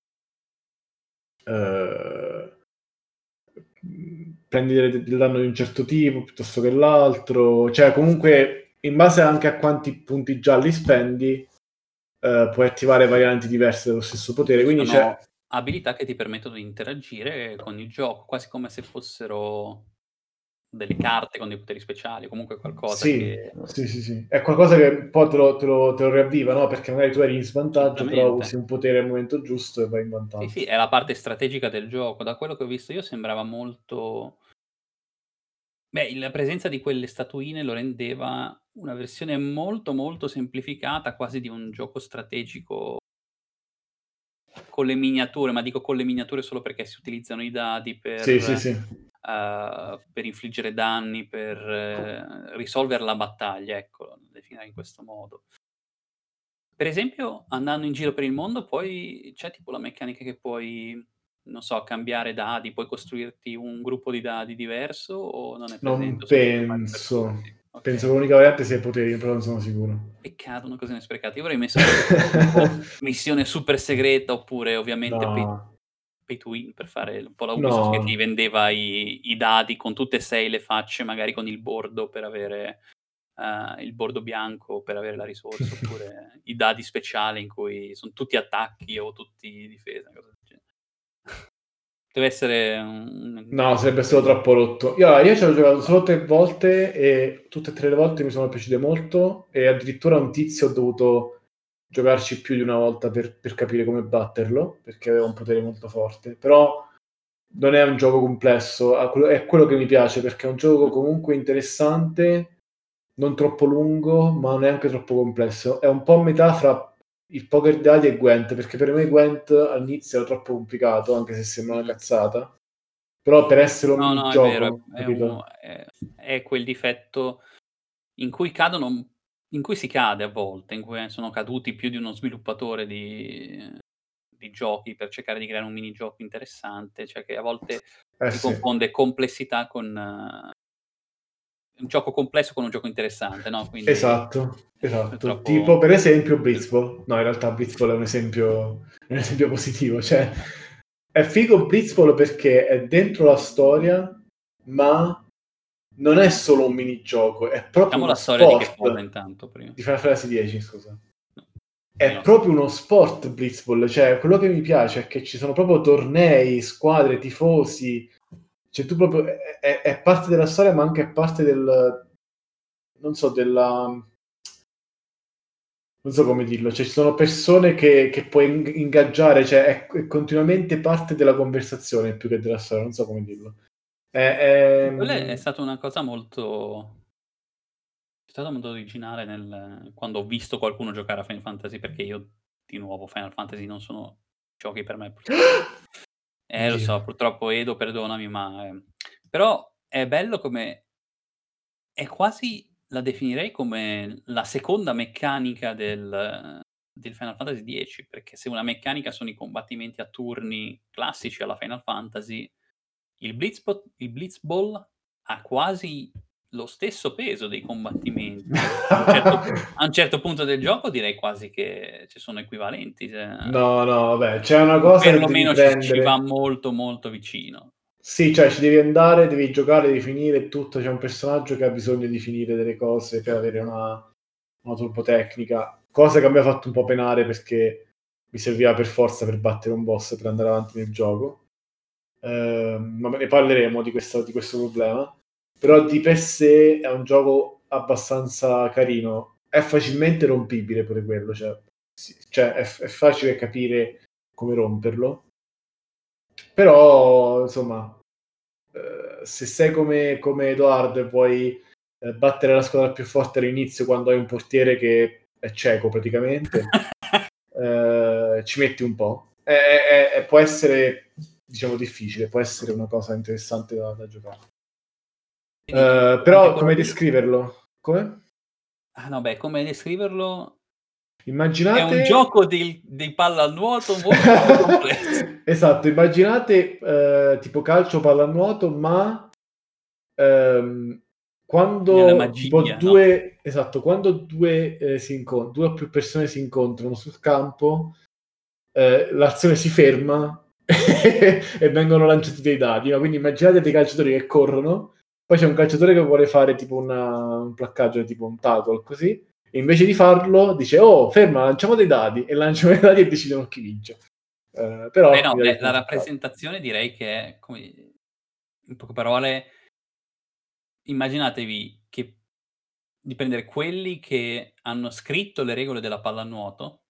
prendi del danno di un certo tipo piuttosto che l'altro. Cioè comunque in base anche a quanti punti gialli spendi puoi attivare varianti diverse dello stesso potere. Quindi Quindi c'è. sono abilità che ti permettono di interagire con il gioco, quasi come se fossero delle carte con dei poteri speciali, o comunque qualcosa Sì, che sì, sì, sì. È qualcosa che un po' te lo riavviva, no? Perché magari tu eri in svantaggio, però assolutamente. usi un potere al momento giusto e vai in Sì, sì, vantaggio. è la parte strategica del gioco. Da quello che ho visto io sembrava molto la presenza di quelle statuine lo rendeva una versione molto, molto semplificata, quasi di un gioco strategico con le miniature, ma dico con le miniature solo perché si utilizzano i dadi Sì, sì, sì. per infliggere danni, per risolvere la battaglia, ecco, definirla in questo modo. Per esempio, andando in giro per il mondo poi c'è tipo la meccanica che puoi, non so, cambiare dadi, puoi costruirti un gruppo di dadi diverso o non è presente Non o son tutti uguali per penso. tutti? Penso Okay. che l'unica variante sia i poteri, però non sono sicuro. Peccato, un'occasione sprecata. Io avrei messo tipo missione super segreta oppure ovviamente No, pay to win per fare un po' la Ubisoft che ti no. vendeva i dadi con tutte e 6 le facce, magari con il bordo per avere il bordo bianco per avere la risorsa, oppure i dadi speciali in cui son tutti attacchi o tutti difesa, una cosa del genere. Deve essere un No, gioco sarebbe stato carino. troppo rotto. Io ci ho giocato solo 3 volte e tutte e 3 le volte mi sono piaciute molto, e addirittura un tizio ho dovuto giocarci più di una volta per capire come batterlo, perché aveva un potere molto forte. Però non è un gioco complesso, è quello che mi piace, perché è un gioco Mh. comunque interessante, non troppo lungo, ma neanche troppo complesso. È un po' a metà fra il Poker Dadi e Gwent, perché per me Gwent all'inizio era troppo complicato, anche se sembra una Mh. cazzata. Però per essere un No, no, è vero, minigioco, capito? è quel difetto in cui cadono in cui si cade a volte, in cui sono caduti più di uno sviluppatore di giochi per cercare di creare un minigioco interessante, cioè che a volte Eh si sì, confonde complessità con un gioco complesso con un gioco interessante, no, quindi esatto, esatto. purtroppo Tipo per esempio quello Blitzball. No, in realtà Blitzball è un esempio positivo. Cioè, è figo Blitzball perché è dentro la storia, ma non è solo un minigioco, è proprio diciamo uno la storia di che cosa sport. intanto prima. Di Final Fantasy 10, scusa. No, di È no proprio uno sport Blitzball, cioè quello che mi piace è che ci sono proprio tornei, squadre, tifosi, cioè tu proprio è parte della storia, ma anche è parte del, non so, della, non so come dirlo, cioè ci sono persone che puoi ingaggiare, cioè è continuamente parte della conversazione più che della storia, non so come dirlo. quella è stata una cosa molto è stata molto originale quando ho visto qualcuno giocare a Final Fantasy, perché io di nuovo Final Fantasy non sono giochi per me purtroppo. Lo Oddio. so, purtroppo Edo perdonami, ma, però è bello come è quasi la definirei come la seconda meccanica del Final Fantasy X, perché se una meccanica sono i combattimenti a turni classici alla Final Fantasy, il Blitzball ha quasi lo stesso peso dei combattimenti. A un certo punto del gioco direi quasi che ci sono equivalenti, No, no, vabbè, c'è una o cosa che devi perlomeno ci va prendere. molto, molto vicino. Sì, cioè ci devi andare, devi giocare, devi finire e tutto. C'è un personaggio che ha bisogno di finire delle cose per avere una turbo tecnica, cosa che a me ha fatto un po' penare perché mi serviva per forza per battere un boss per andare avanti nel gioco. Ma ne parleremo di questo problema. Però di per sé è un gioco abbastanza carino. È facilmente rompibile pure quello, cioè, sì, cioè è facile capire come romperlo. Però, insomma, se sei come Edoardo e vuoi battere la squadra più forte all'inizio quando hai un portiere che è cieco praticamente, ci metti un po'. Può essere, diciamo, difficile, può essere una cosa interessante da giocare. Quindi Però quello come lì descriverlo? Come? no, beh, come descriverlo è un Immaginate gioco di palla al nuoto molto più complesso. esatto, immaginate, tipo calcio, pallanuoto, ma, Nella quando tipo magia, no? quando 2, 2 o più persone si incontrano sul campo, l'azione si ferma e vengono lanciati dei dadi, no, quindi immaginate dei calciatori che corrono, poi c'è un calciatore che vuole fare tipo un placcaggio, tipo un tackle così, e invece di farlo dice: "Oh, ferma, lanciamo dei dadi", e lanciano dei dadi e decidono chi vince. Beh, Però no, i dadi beh, sono la buttati. rappresentazione direi che è come in poche parole, immaginatevi che di prendere quelli che hanno scritto le regole della pallanuoto,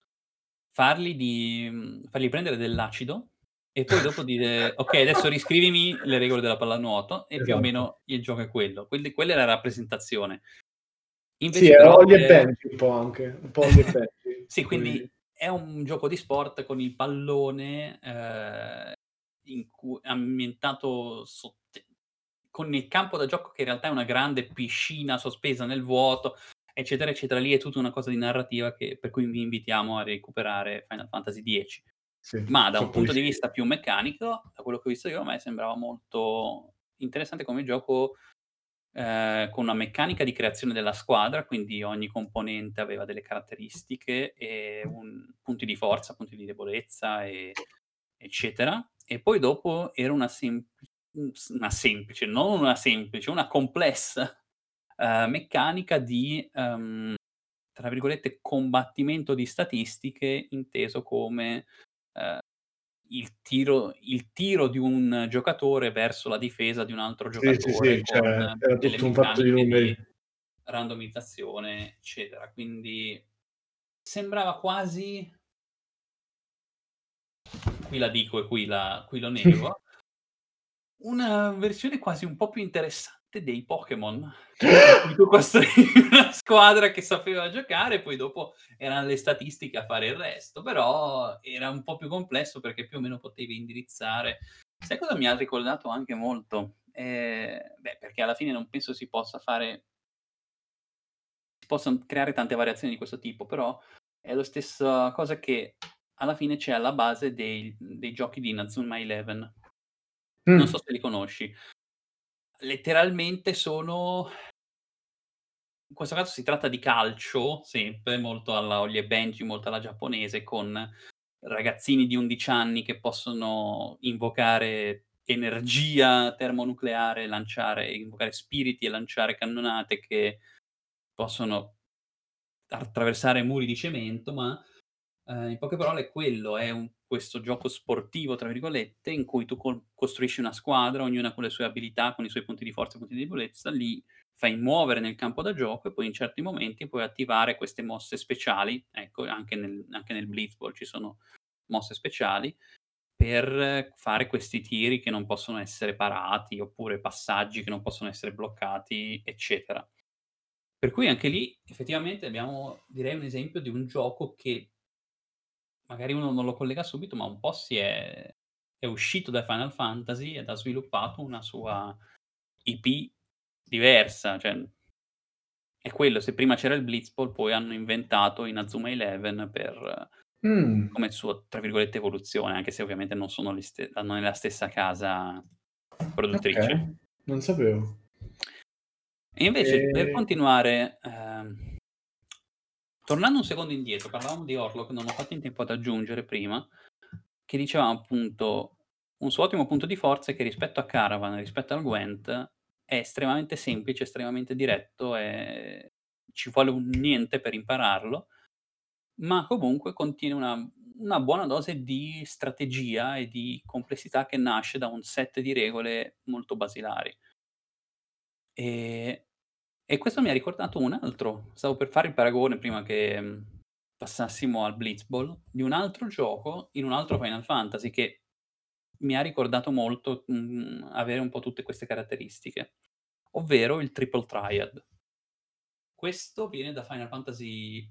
fargli prendere dell'acido e poi dopo dire: "Okay, adesso riscrivimi le regole della pallanuoto", e più o Esatto. meno il gioco è quello. Quella è la rappresentazione. Sì, Invece è però Holly e c'è Benji un po' anche, un po' Holly e Benji, sì, poi quindi è un gioco di sport con il pallone, in cu ambientato con il campo da gioco che in realtà è una grande piscina sospesa nel vuoto, eccetera, eccetera. Lì è tutta una cosa di narrativa per cui vi invitiamo a recuperare Final Fantasy X. sì, Ma da un troppo punto di difficile. vista più meccanico, da quello che ho visto io, a me sembrava molto interessante come gioco, con una meccanica di creazione della squadra, quindi ogni componente aveva delle caratteristiche e un punti di forza, punti di debolezza, eccetera. E poi dopo era una semplice, non una semplice, una complessa, meccanica di, tra virgolette, "combattimento di statistiche", inteso come, ehm, il tiro di un giocatore verso la difesa di un altro Sì, sì, giocatore sì, con cioè era delle tutto un fatto di meccaniche di numeri. randomizzazione, eccetera. Quindi sembrava quasi, qui la dico e qui lo nego, una versione quasi un po' più interessante dei Pokémon, in cui tu costruivi una squadra che sapeva giocare e poi dopo eran le statistiche a fare il resto, però era un po' più complesso perché più o meno potevi indirizzare. Sai cosa mi ha ricordato anche molto? Beh, perché alla fine non penso si possan creare tante variazioni di questo tipo, però è lo stessa cosa che alla fine c'è alla base dei giochi di Inazuma Eleven. Non so Mh, se li conosci. Letteralmente sono in questo caso si tratta di calcio, sempre molto alla Holly e Benji, molto alla giapponese, con ragazzini di 11 anni che possono invocare energia termonucleare, invocare spiriti e lanciare cannonate che possono attraversare muri di cemento, ma in poche parole quello è questo gioco "sportivo" tra virgolette, in cui tu costruisci una squadra, ognuna con le sue abilità, con i suoi punti di forza e punti di debolezza, li fai muovere nel campo da gioco e poi in certi momenti puoi attivare queste mosse speciali, ecco anche nel Blitzball ci sono mosse speciali, per fare questi tiri che non possono essere parati, oppure passaggi che non possono essere bloccati, eccetera. Per cui anche lì effettivamente abbiamo, direi, un esempio di un gioco che magari uno non lo collega subito, ma un po' è uscito da Final Fantasy ed ha sviluppato una sua IP diversa, cioè è quello, se prima c'era il Blitzball, poi hanno inventato Inazuma Eleven mh, come suo, tra virgolette, "evoluzione", anche se ovviamente non sono stanno nella stessa casa produttrice. okay, non sapevo. E invece per Ehm, continuare, tornando un secondo indietro, parlavamo di Orlok, non ho fatto in tempo ad aggiungere prima, che dicevamo appunto un suo ottimo punto di forza è che rispetto a Caravan, rispetto al Gwent, è estremamente semplice, estremamente diretto e ci vuole un niente per impararlo, ma comunque contiene una buona dose di strategia e di complessità che nasce da un set di regole molto basilari. Ehm, e questo mi ha ricordato un altro, stavo per fare il paragone prima che, passassimo al Blitzball, di un altro gioco in un altro Final Fantasy che mi ha ricordato molto, avere un po' tutte queste caratteristiche, ovvero il Triple Triad. questo viene da Final Fantasy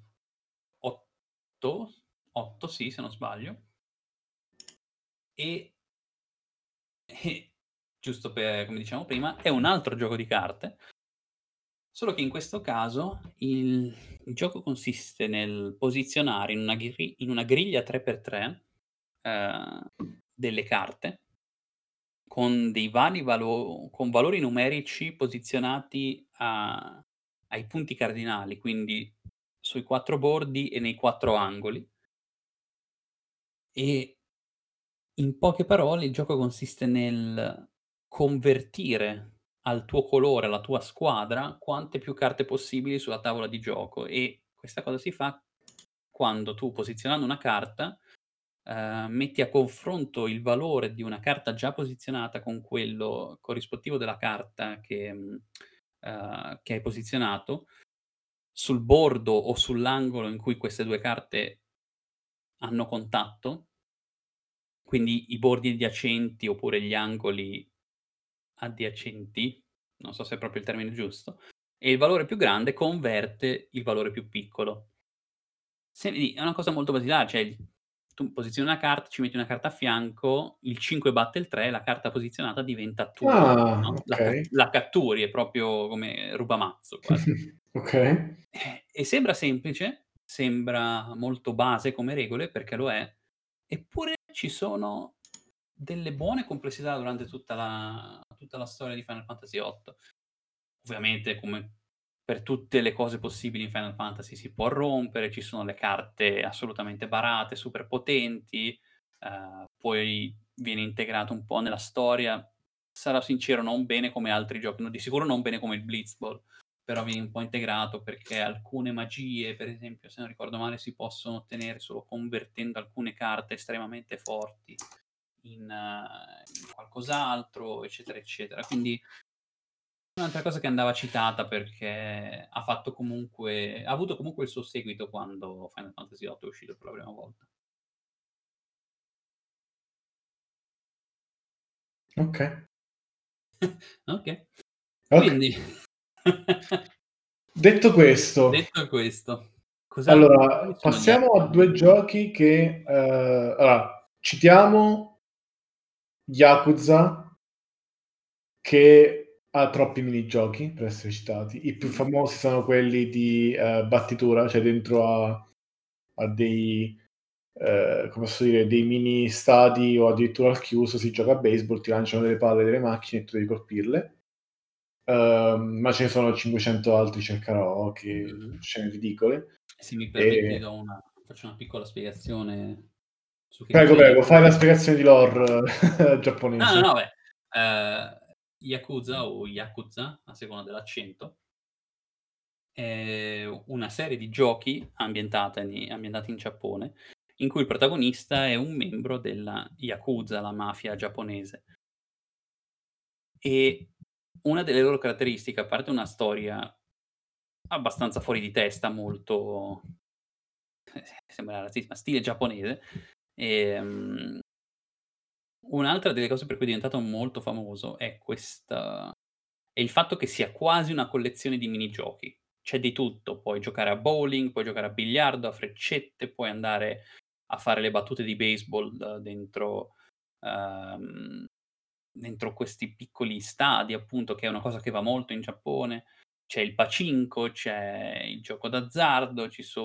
8, 8 sì, se non sbaglio. E giusto per come dicevamo prima, è un altro gioco di carte, solo che in questo caso il gioco consiste nel posizionare in una griglia 3x3, ehm, delle carte con dei vari con valori numerici posizionati ai punti cardinali, quindi sui 4 bordi e nei 4 angoli. E in poche parole il gioco consiste nel convertire al tuo colore, alla tua squadra, quante più carte possibili sulla tavola di gioco, e questa cosa si fa quando tu, posizionando una carta, metti a confronto il valore di una carta già posizionata con quello corrispettivo della carta che hai posizionato, sul bordo o sull'angolo in cui queste 2 carte hanno contatto, quindi i bordi adiacenti oppure gli angoli adiacenti, non so se è proprio il termine giusto, e il valore più grande converte il valore più piccolo. Se vedi, è una cosa molto basilare, cioè il tu posizioni una carta, ci metti una carta a fianco, il 5 batte il 3, la carta posizionata diventa tua, Ah, no, okay. la catturi, è proprio come rubamazzo quasi. Okay. E sembra semplice, sembra molto base come regole, perché lo è, eppure ci sono delle buone complessità durante tutta la storia di Final Fantasy VIII. Ovviamente, come per tutte le cose possibili in Final Fantasy, si può rompere, ci sono le carte assolutamente barate, super potenti, poi viene integrato un po' nella storia. Sarò sincero, non bene come altri giochi, no, di sicuro non bene come il Blitzball, però viene un po' integrato perché alcune magie, per esempio, se non ricordo male, si possono ottenere solo convertendo alcune carte estremamente forti in qualcos'altro, eccetera, eccetera. Quindi un'altra cosa che andava citata perché ha avuto comunque il suo seguito quando Final Fantasy VIII è uscito per la prima volta. Okay. Okay. Okay. Quindi Detto questo, detto questo, quali allora sono gli passiamo a altri 2 giochi che allora citiamo Yakuza, che ha troppi minigiochi per essere citati. I più mh, famosi sono quelli di, battitura, cioè dentro a dei come posso dire, dei mini stadi o addirittura al chiuso si gioca a baseball, ti lanciano delle palle, delle macchine e tu devi colpirle. Ma ce ne sono 500 altri, c'è il karaoke, mh. scene ridicole. Se mi permetti E faccio una piccola spiegazione su che prego, cos'è prego, fai la Yakuza. spiegazione di lore No, no, giapponese. no, beh, Yakuza o Yakuza, a seconda dell'accento, è una serie di giochi ambientati in Giappone, in cui il protagonista è un membro della Yakuza, la mafia giapponese. E una delle loro caratteristiche, a parte una storia abbastanza fuori di testa, molto sembra razzista, stile giapponese, ehm, un'altra delle cose per cui è diventato molto famoso è il fatto che sia quasi una collezione di minigiochi. C'è di tutto, puoi giocare a bowling, puoi giocare a biliardo, a freccette, puoi andare a fare le battute di baseball uhm, dentro questi piccoli stadi, appunto, che è una cosa che va molto in Giappone. C'è il pachinko, c'è il gioco d'azzardo,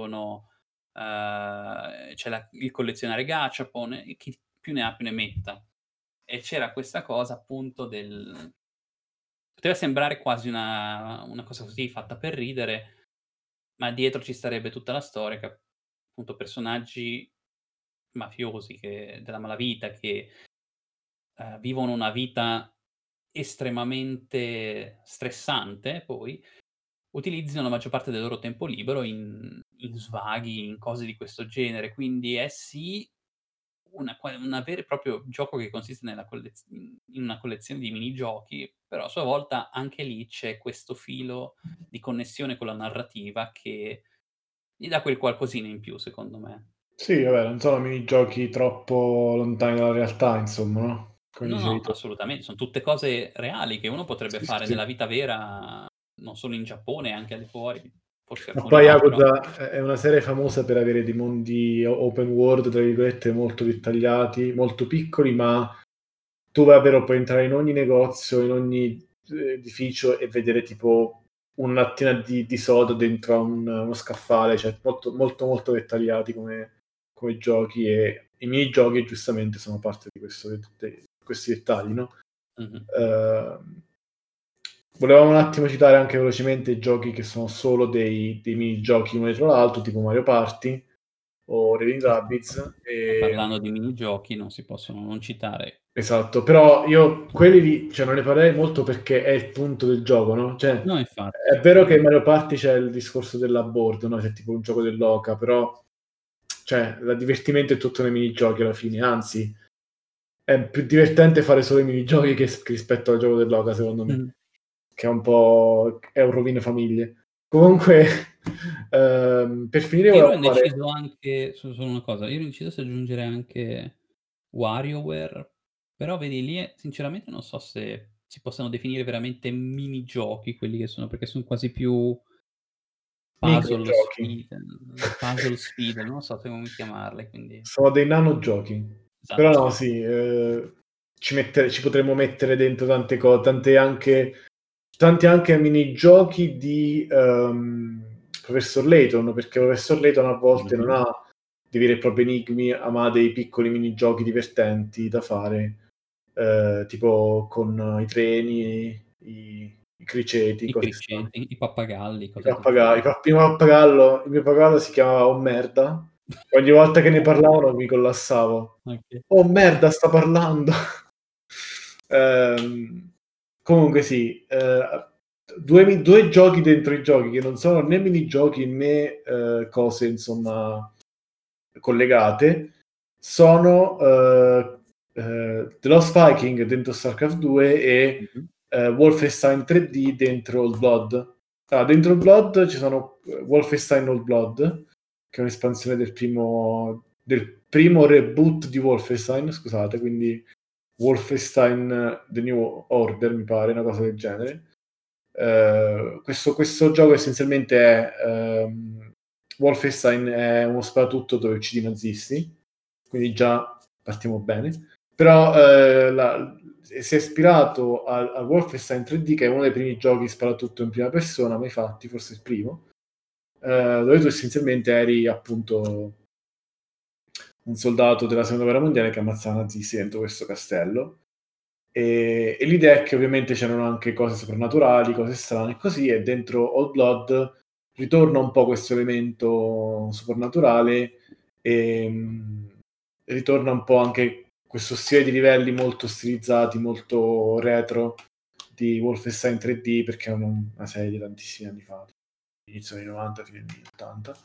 c'è il collezionare gachapon e chi più ne ha più ne metta. E c'era questa cosa appunto poteva sembrare quasi una cosa così fatta per ridere, ma dietro ci starebbe tutta la storia che appunto personaggi mafiosi della malavita che, vivono una vita estremamente stressante poi, utilizzino la maggior parte del loro tempo libero in svaghi, in cose di questo genere. Quindi è sì una vero e proprio gioco che consiste in una collezione di minigiochi, però a sua volta anche lì c'è questo filo di connessione con la narrativa che gli dà quel qualcosina in più, secondo me. Sì, vabbè, non sono minigiochi troppo lontani dalla realtà, insomma, no, come No, dicevi no, tu. assolutamente, son tutte cose reali che uno potrebbe Sì, sì, fare sì. nella vita vera, non solo in Giappone, anche al di fuori. forse Ma alcuni poi no, però Yakuza è una serie famosa per avere dei mondi open world, tra virgolette, molto dettagliati, molto piccoli, ma tu davvero puoi entrare in ogni negozio, in ogni edificio e vedere tipo una lattina di soda dentro a uno scaffale, cioè molto, molto, molto dettagliati come giochi, e i minigiochi giustamente sono parte di questi dettagli, no? mh-mh. Volevamo un attimo citare anche velocemente i giochi che sono solo dei minigiochi uno dietro l'altro, tipo Mario Party o Raving Esatto. Rabbids. E parlando di minigiochi non si possono non citare Esatto, però io quelli lì, cioè, non ne parlerei molto perché è il punto del gioco, no? Cioè, no infatti, è vero che in Mario Party c'è il discorso della board, no? C'è tipo un gioco dell'oca, però cioè, il divertimento è tutto nei minigiochi alla fine, anzi è più divertente fare solo i minigiochi che rispetto al gioco dell'oca, secondo me, mh. che è un rovino famiglie. Comunque, per finire Io ero volevo fare... indeciso anche su una cosa, io ero indeciso se aggiungere anche WarioWare, però vedi lì sinceramente non so se si possano definire veramente minigiochi quelli che sono, perché son quasi più Microgiochi. puzzle sfide, non so se come chiamarle, quindi Sono dei nanogiochi. Però esatto. no, sì, ci potremmo mettere dentro tanti anche minigiochi di Professor Layton, perché Professor Layton a volte non Mh-mh. ha dei veri e propri enigmi, ma ha dei piccoli minigiochi divertenti da fare, tipo con i treni, i criceti, I cose strane. criceti, i pappagalli, I cose del pappagalli. genere. Il mio pappagallo si chiamava Oh merda. Ogni volta che ne parlavano mi collassavo. Okay. Oh merda, sta parlando. Ehm, Comunque sì, due giochi dentro i giochi che non sono né minigiochi né cose insomma collegate sono The Lost Viking dentro StarCraft 2 e Mh-mh. Wolfenstein 3D dentro Old Blood. Dentro Old Blood ci sono Wolfenstein Old Blood, che è un'espansione del primo reboot di Wolfenstein, scusate, quindi Wolfenstein The New Order, mi pare, una cosa del genere. Questo gioco essenzialmente Wolfenstein è uno sparatutto dove uccidi i nazisti, quindi già partiamo bene. Però si è ispirato a Wolfenstein 3D, che è uno dei primi giochi sparatutto in prima persona mai fatti, forse il primo, dove tu essenzialmente eri appunto un soldato della seconda guerra mondiale che ammazzava nazisti dentro questo castello. E l'idea è che ovviamente c'erano anche cose soprannaturali, cose strane e così, e dentro Old Blood ritorna un po' questo elemento soprannaturale e ritorna un po' anche questo stile di livelli molto stilizzati, molto retro di Wolfenstein 3D, perché è una serie di tantissimi anni fa, inizio anni 90, fine anni 80.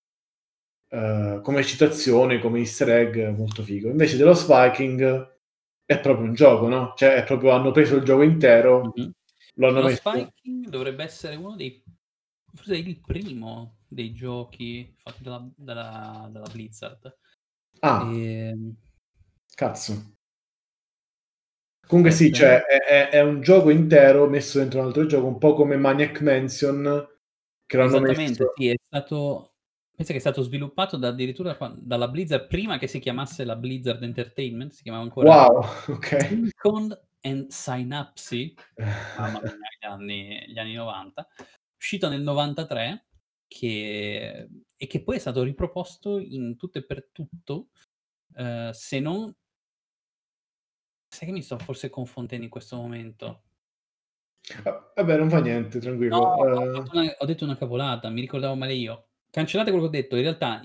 Come citazione, come easter egg, molto figo. Invece The Lost Viking è proprio un gioco, no? Cioè è proprio, hanno preso il gioco intero, Mh-mh. lo The hanno Lost messo... Viking dovrebbe essere uno dei forse il primo dei giochi fatti dalla Blizzard. Ah, Ehm, cazzo. Comunque sì, Aspetta, cioè è un gioco intero messo dentro un altro gioco, un po' come Maniac Mansion, che l'hanno esattamente, messo... sì, è stato pensa che è stato sviluppato addirittura dalla Blizzard prima che si chiamasse la Blizzard Entertainment, si chiamava ancora Wow, ok. Syncon and Synapse, mamma mia gli anni '90, uscito nel '93 che poi è stato riproposto in tutto e per tutto, se non sai che mi sto forse confondendo in questo momento? Vabbè, non fa niente, No, tranquillo. ho detto una cavolata, mi ricordavo male io. Cancellate quello che ho detto, in realtà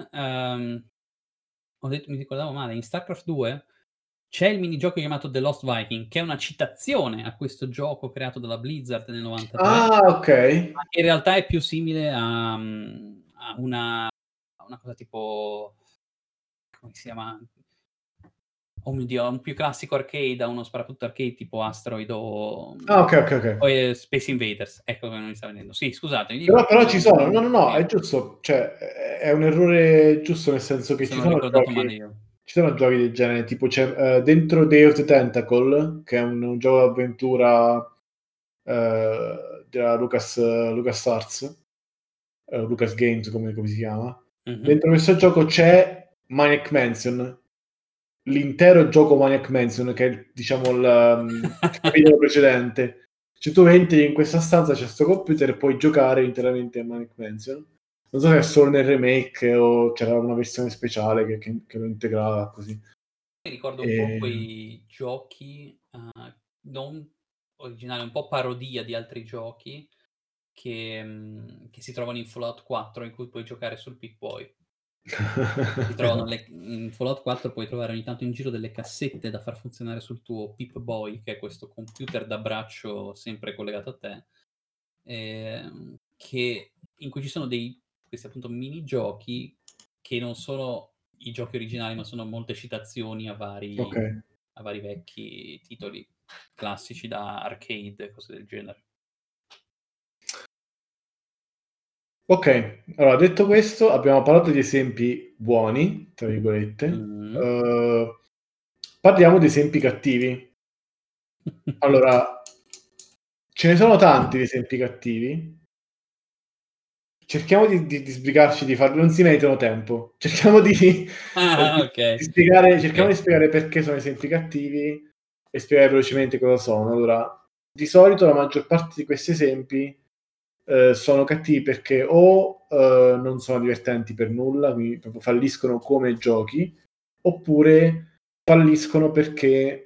mi ricordavo male, in StarCraft 2 c'è il minigioco chiamato The Lost Viking, che è una citazione a questo gioco creato dalla Blizzard nel '93, Ah, ok. ma che in realtà è più simile a una cosa tipo come si chiama? Oh mio Dio, a un più classico arcade, a uno sparatutto arcade tipo Asteroid Ah, ok, ok, ok. o Space Invaders, ecco come mi stava venendo. Sì, scusatemi, Però ci sono, no, no, no, sì, è giusto, cioè è un errore giusto, nel senso mi che ci sono sono ricordato giochi, male io. ci sono giochi del genere, tipo c'è dentro Day of the Tentacle, che è un gioco d'avventura della LucasArts, Lucas Games, come si chiama. Mhm. Dentro questo gioco c'è Maniac Mansion, l'intero gioco Maniac Mansion, che è diciamo il capitolo precedente. Cioè tu entri in questa stanza, c'è questo computer e puoi giocare interamente a Maniac Mansion. Non so se è solo nel remake o c'era una versione speciale che lo integrava così. Mi ricordo un po' E... quei giochi non originali, un po' parodia di altri giochi che si trovano in Fallout 4, in cui puoi giocare sul Pip-Boy. Si trovano in Fallout 4 puoi trovare ogni tanto in giro delle cassette da far funzionare sul tuo Pip-Boy, che è questo computer da braccio sempre collegato a te, in cui ci sono questi appunto minigiochi che non sono i giochi originali, ma sono molte citazioni Ok. a vari vecchi titoli classici da arcade, cose del genere. Ok, allora detto questo, abbiamo parlato di esempi buoni, tra virgolette. Parliamo di esempi cattivi. Allora, ce ne sono tanti di esempi cattivi. Cerchiamo di sbrigarci di farlo, non si meritano tempo. Cerchiamo Okay, cerchiamo okay. di spiegare perché sono esempi cattivi e spiegare velocemente cosa sono. Allora, di solito la maggior parte di questi esempi sono cattivi perché o non sono divertenti per nulla, quindi proprio falliscono come giochi, oppure falliscono perché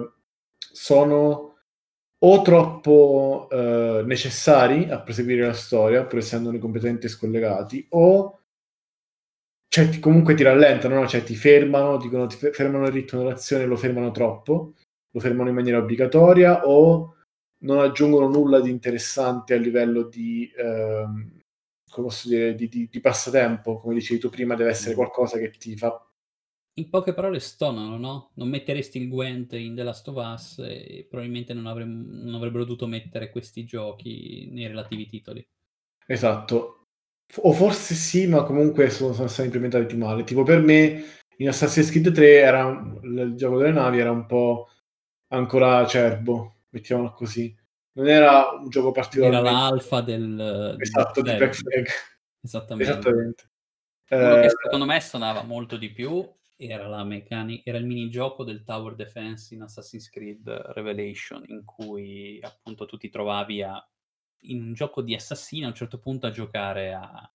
sono o troppo necessari a proseguire la storia, pur essendone completamente scollegati, o cioè, comunque ti rallentano, no? Cioè ti fermano, dicono fermano il ritmo dell'azione, lo fermano troppo, lo fermano in maniera obbligatoria, o non aggiungono nulla di interessante a livello di, come posso dire, di passatempo. Come dicevi tu prima, deve essere qualcosa che ti fa... In poche parole stonano, no, non metteresti il Gwent in The Last of Us e probabilmente non avrebbero dovuto mettere questi giochi nei relativi titoli. Esatto. O forse sì, ma comunque sono stati implementati male. Tipo per me in Assassin's Creed 3 il gioco delle navi era un po' ancora acerbo, mettiamolo così. Non era un gioco Era particolarmente... l'alfa di Black Esatto, di Black Flag. Flag. Esattamente. Esattamente. Uno Eh, che secondo me stonava molto di più era era il minigioco del Tower Defense in Assassin's Creed Revelation, in cui appunto tu ti trovavi in un gioco di assassini a un certo punto a giocare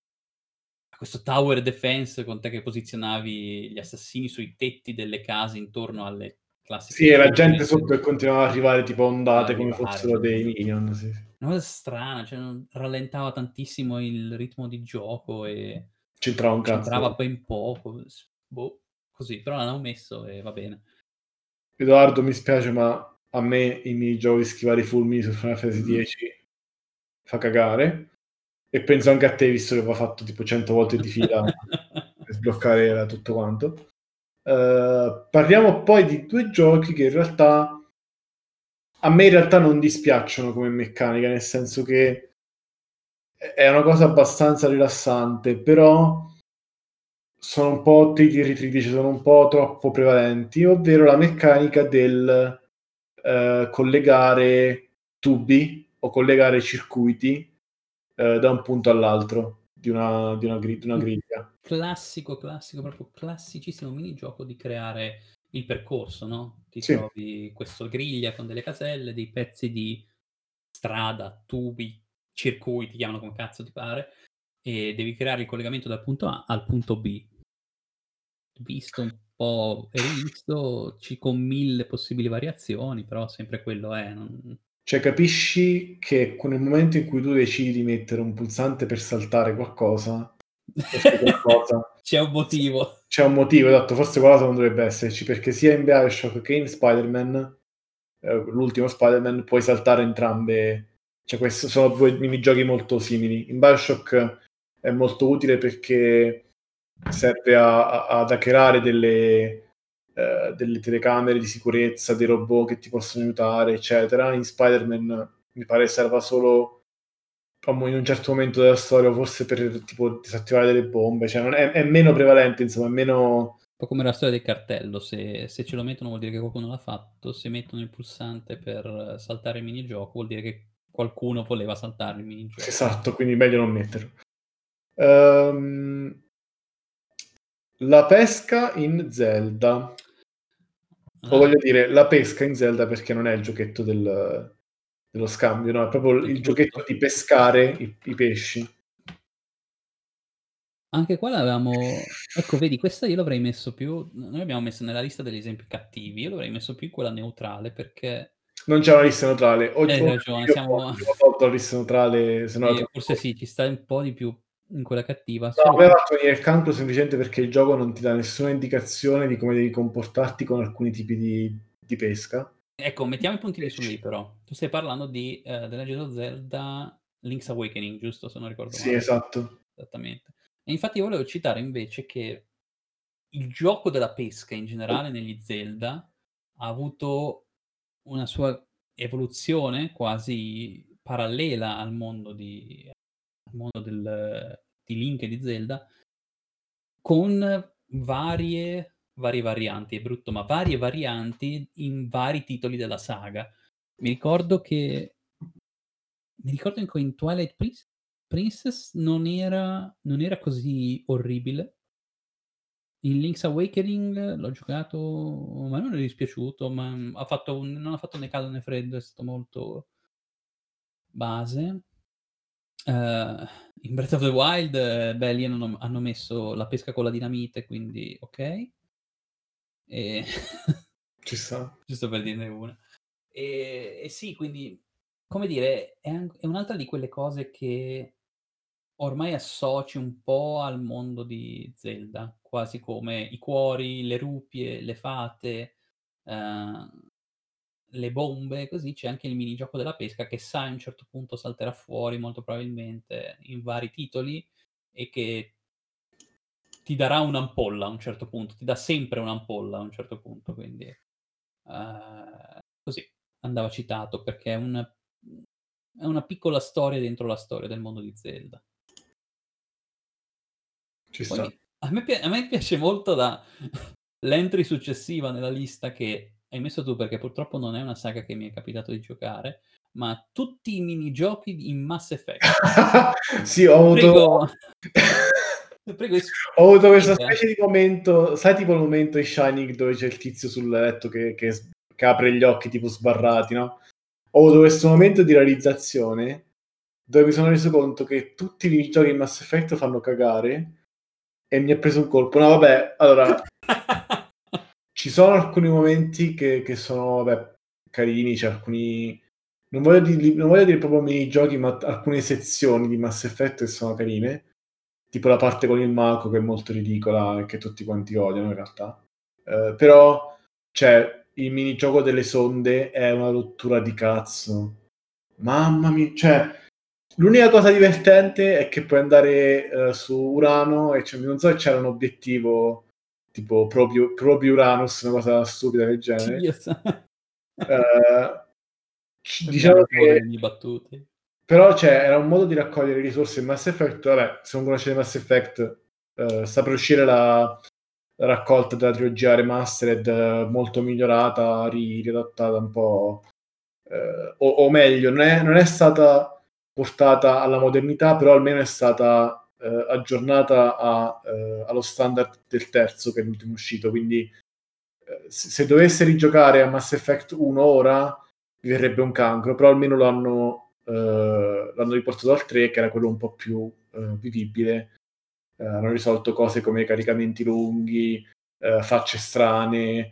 a questo tower defense con te che posizionavi gli assassini sui tetti delle case intorno alle classiche sì, e la torri gente sotto che continuava ad arrivare tipo a da ondate come arrivare. fossero dei minion. Sì, sì. Una cosa strana, cioè rallentava tantissimo il ritmo di gioco e C'entrava un c'entrava cazzo. ben poco, boh, così, però l'hanno messo e va bene. Edoardo, mi spiace, ma a me i minigiochi di schivare i fulmini su Final Fantasy X fa cagare. E penso anche a te, visto che aveva fatto tipo 100 volte di fila per sbloccare tutto quanto. Parliamo poi di due giochi che in realtà a me in realtà non dispiacciono come meccanica, nel senso che è una cosa abbastanza rilassante, però sono un po' triti e ritriti, cioè sono un po' troppo prevalenti, ovvero la meccanica del collegare tubi o collegare circuiti da un punto all'altro di una Un griglia. classico, proprio classicissimo minigioco di creare il percorso, no, ti Sì, trovi questo griglia con delle caselle, dei pezzi di strada, tubi, circuiti, chiamano come cazzo ti pare, e devi creare il collegamento dal punto A al punto B. Visto un po' e rivisto, con 1000 possibili variazioni, però sempre quello è, non cioè capisci che nel momento in cui tu decidi di mettere un pulsante per saltare qualcosa, forse qualcosa c'è un motivo. c'è un motivo, esatto, forse qualcosa non dovrebbe esserci, perché sia in BioShock che in Spider-Man, l'ultimo Spider-Man, puoi saltare entrambe, cioè questi sono due minigiochi molto simili. In BioShock è molto utile perché serve ad hackerare delle telecamere di sicurezza, dei robot che ti possono aiutare, eccetera. In Spider-Man mi pare serva solo in un certo momento della storia, forse per tipo disattivare delle bombe, cioè è meno prevalente, insomma, è meno... Un po' come la storia del cartello, se ce lo mettono vuol dire che qualcuno l'ha fatto, se mettono il pulsante per saltare il minigioco vuol dire che qualcuno voleva saltare il minigioco. Esatto, quindi meglio non metterlo. La pesca in Zelda. O voglio dire, la pesca in Zelda, perché non è il giochetto dello scambio, no? È proprio Del il giochetto frutto. di pescare i pesci. Anche qua l'avevamo ecco vedi questa io l'avrei messo più noi abbiamo messo nella lista degli esempi cattivi, io l'avrei messo più in quella neutrale perché Non c'è una lista neutrale. hai ragione, siamo Io ho tolto la lista neutrale, se no era sì, troppo. forse sì, ci sta un po' di più in quella cattiva, No, a solo me che va a venire il cancro semplicemente perché il gioco non ti dà nessuna indicazione di come devi comportarti con alcuni tipi di pesca. ecco, mettiamo i puntini sulle i Pesci. però. Tu stai parlando di, The Legend of Zelda Link's Awakening, giusto? Se non ricordo Sì, male. esatto. Esattamente. E infatti io volevo citare invece che il gioco della pesca in generale negli Zelda ha avuto una sua evoluzione quasi parallela al mondo di Link e di Zelda, con varie varianti. È brutto, ma varie varianti in vari titoli della saga. Mi ricordo che in Twilight Princess non era così orribile. In Link's Awakening l'ho giocato, ma non è dispiaciuto, ma, non ha fatto né caldo né freddo, è stato molto base. In Breath of the Wild, beh lì hanno messo la pesca con la dinamite, quindi okay. E Ci sta. giusto per dirne una. E sì, quindi, come dire, è un'altra di quelle cose che ormai associ un po' al mondo di Zelda, quasi come i cuori, le rupie, le fate, ehm, le bombe, così c'è anche il minigioco della pesca che sai a un certo punto salterà fuori molto probabilmente in vari titoli e che ti darà un'ampolla a un certo punto, ti dà sempre un'ampolla a un certo punto, quindi, così andava citato perché è una piccola storia dentro la storia del mondo di Zelda. Ci sta. Poi a me piace molto la l'entry successiva nella lista che hai messo tu, perché purtroppo non è una saga che mi è capitato di giocare, ma tutti i minigiochi in Mass Effect. Sì, ho avuto Prego prego ho avuto questa spiega. specie di momento, sai tipo il momento in Shining dove c'è il tizio sul letto che apre gli occhi tipo sbarrati, no, ho avuto questo momento di realizzazione dove mi sono reso conto che tutti i minigiochi in Mass Effect fanno cagare e mi è preso un colpo. No vabbè, allora ci sono alcuni momenti che sono, vabbè, carini, c'è alcuni non voglio dire proprio minigiochi, ma alcune sezioni di Mass Effect che sono carine, tipo la parte con il mago che è molto ridicola e che tutti quanti odiano in realtà. Però, cioè, il minigioco delle sonde è una rottura di cazzo. Mamma mia, cioè, l'unica cosa divertente è che puoi andare su Urano e non so se c'era un obiettivo tipo proprio Uranus, una cosa stupida del genere. Dio sa Eh, Prendiamo diciamo il tono che delle mie battute. però era un modo di raccogliere risorse in Mass Effect. Vabbè, se non conoscete Mass Effect, sta per uscire la raccolta della trilogia remastered, molto migliorata, riadattata un po', o meglio, non è stata portata alla modernità, però almeno è stata aggiornata allo standard del terzo, che è l'ultimo uscito. Quindi, se dovesse rigiocare a Mass Effect 1 ora, mi verrebbe un cancro, però almeno l'hanno riportato al 3, che era quello un po' più vivibile. Hanno risolto cose come caricamenti lunghi, facce strane,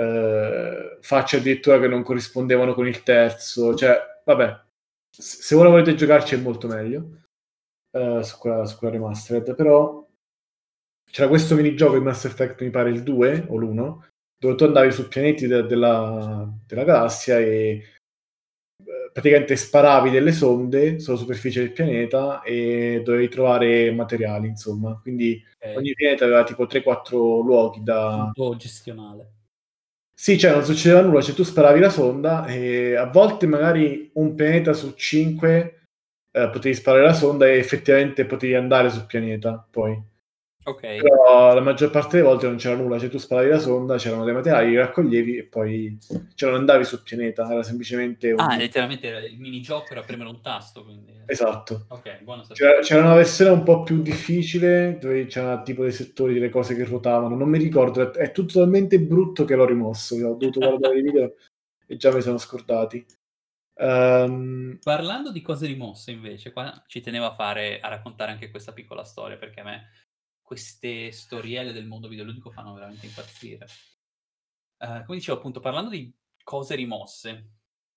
facce addirittura che non corrispondevano con il terzo. Cioè, vabbè, se ora volete giocarci è molto meglio su quella remastered, però c'era questo minigioco in Mass Effect, mi pare il 2 o l'1, dove tu andavi su pianeti della galassia e praticamente sparavi delle sonde sulla superficie del pianeta e dovevi trovare materiali, insomma. Quindi Okay, ogni pianeta aveva tipo 3-4 luoghi da. molto gestionale. Sì, cioè non succedeva nulla, cioè tu sparavi la sonda e a volte magari un pianeta su 5 potevi sparare la sonda e effettivamente potevi andare sul pianeta poi. Ok. Però la maggior parte delle volte non c'era nulla, cioè tu sparavi la sonda, c'erano dei materiali, li raccoglievi e poi cioè non andavi sul pianeta, era semplicemente un... Letteralmente il minigioco era premere un tasto, quindi... Esatto. Ok, buono sapere. C'era una versione un po' più difficile, dove c'era tipo dei settori, delle cose che ruotavano, non mi ricordo, è tutto talmente brutto che l'ho rimosso, ho dovuto guardare i video e già mi sono scordati. Parlando di cose rimosse invece, qua ci tenevo a raccontare anche questa piccola storia, perché a me queste storielle del mondo videoludico fanno veramente impazzire. Come dicevo appunto, parlando di cose rimosse,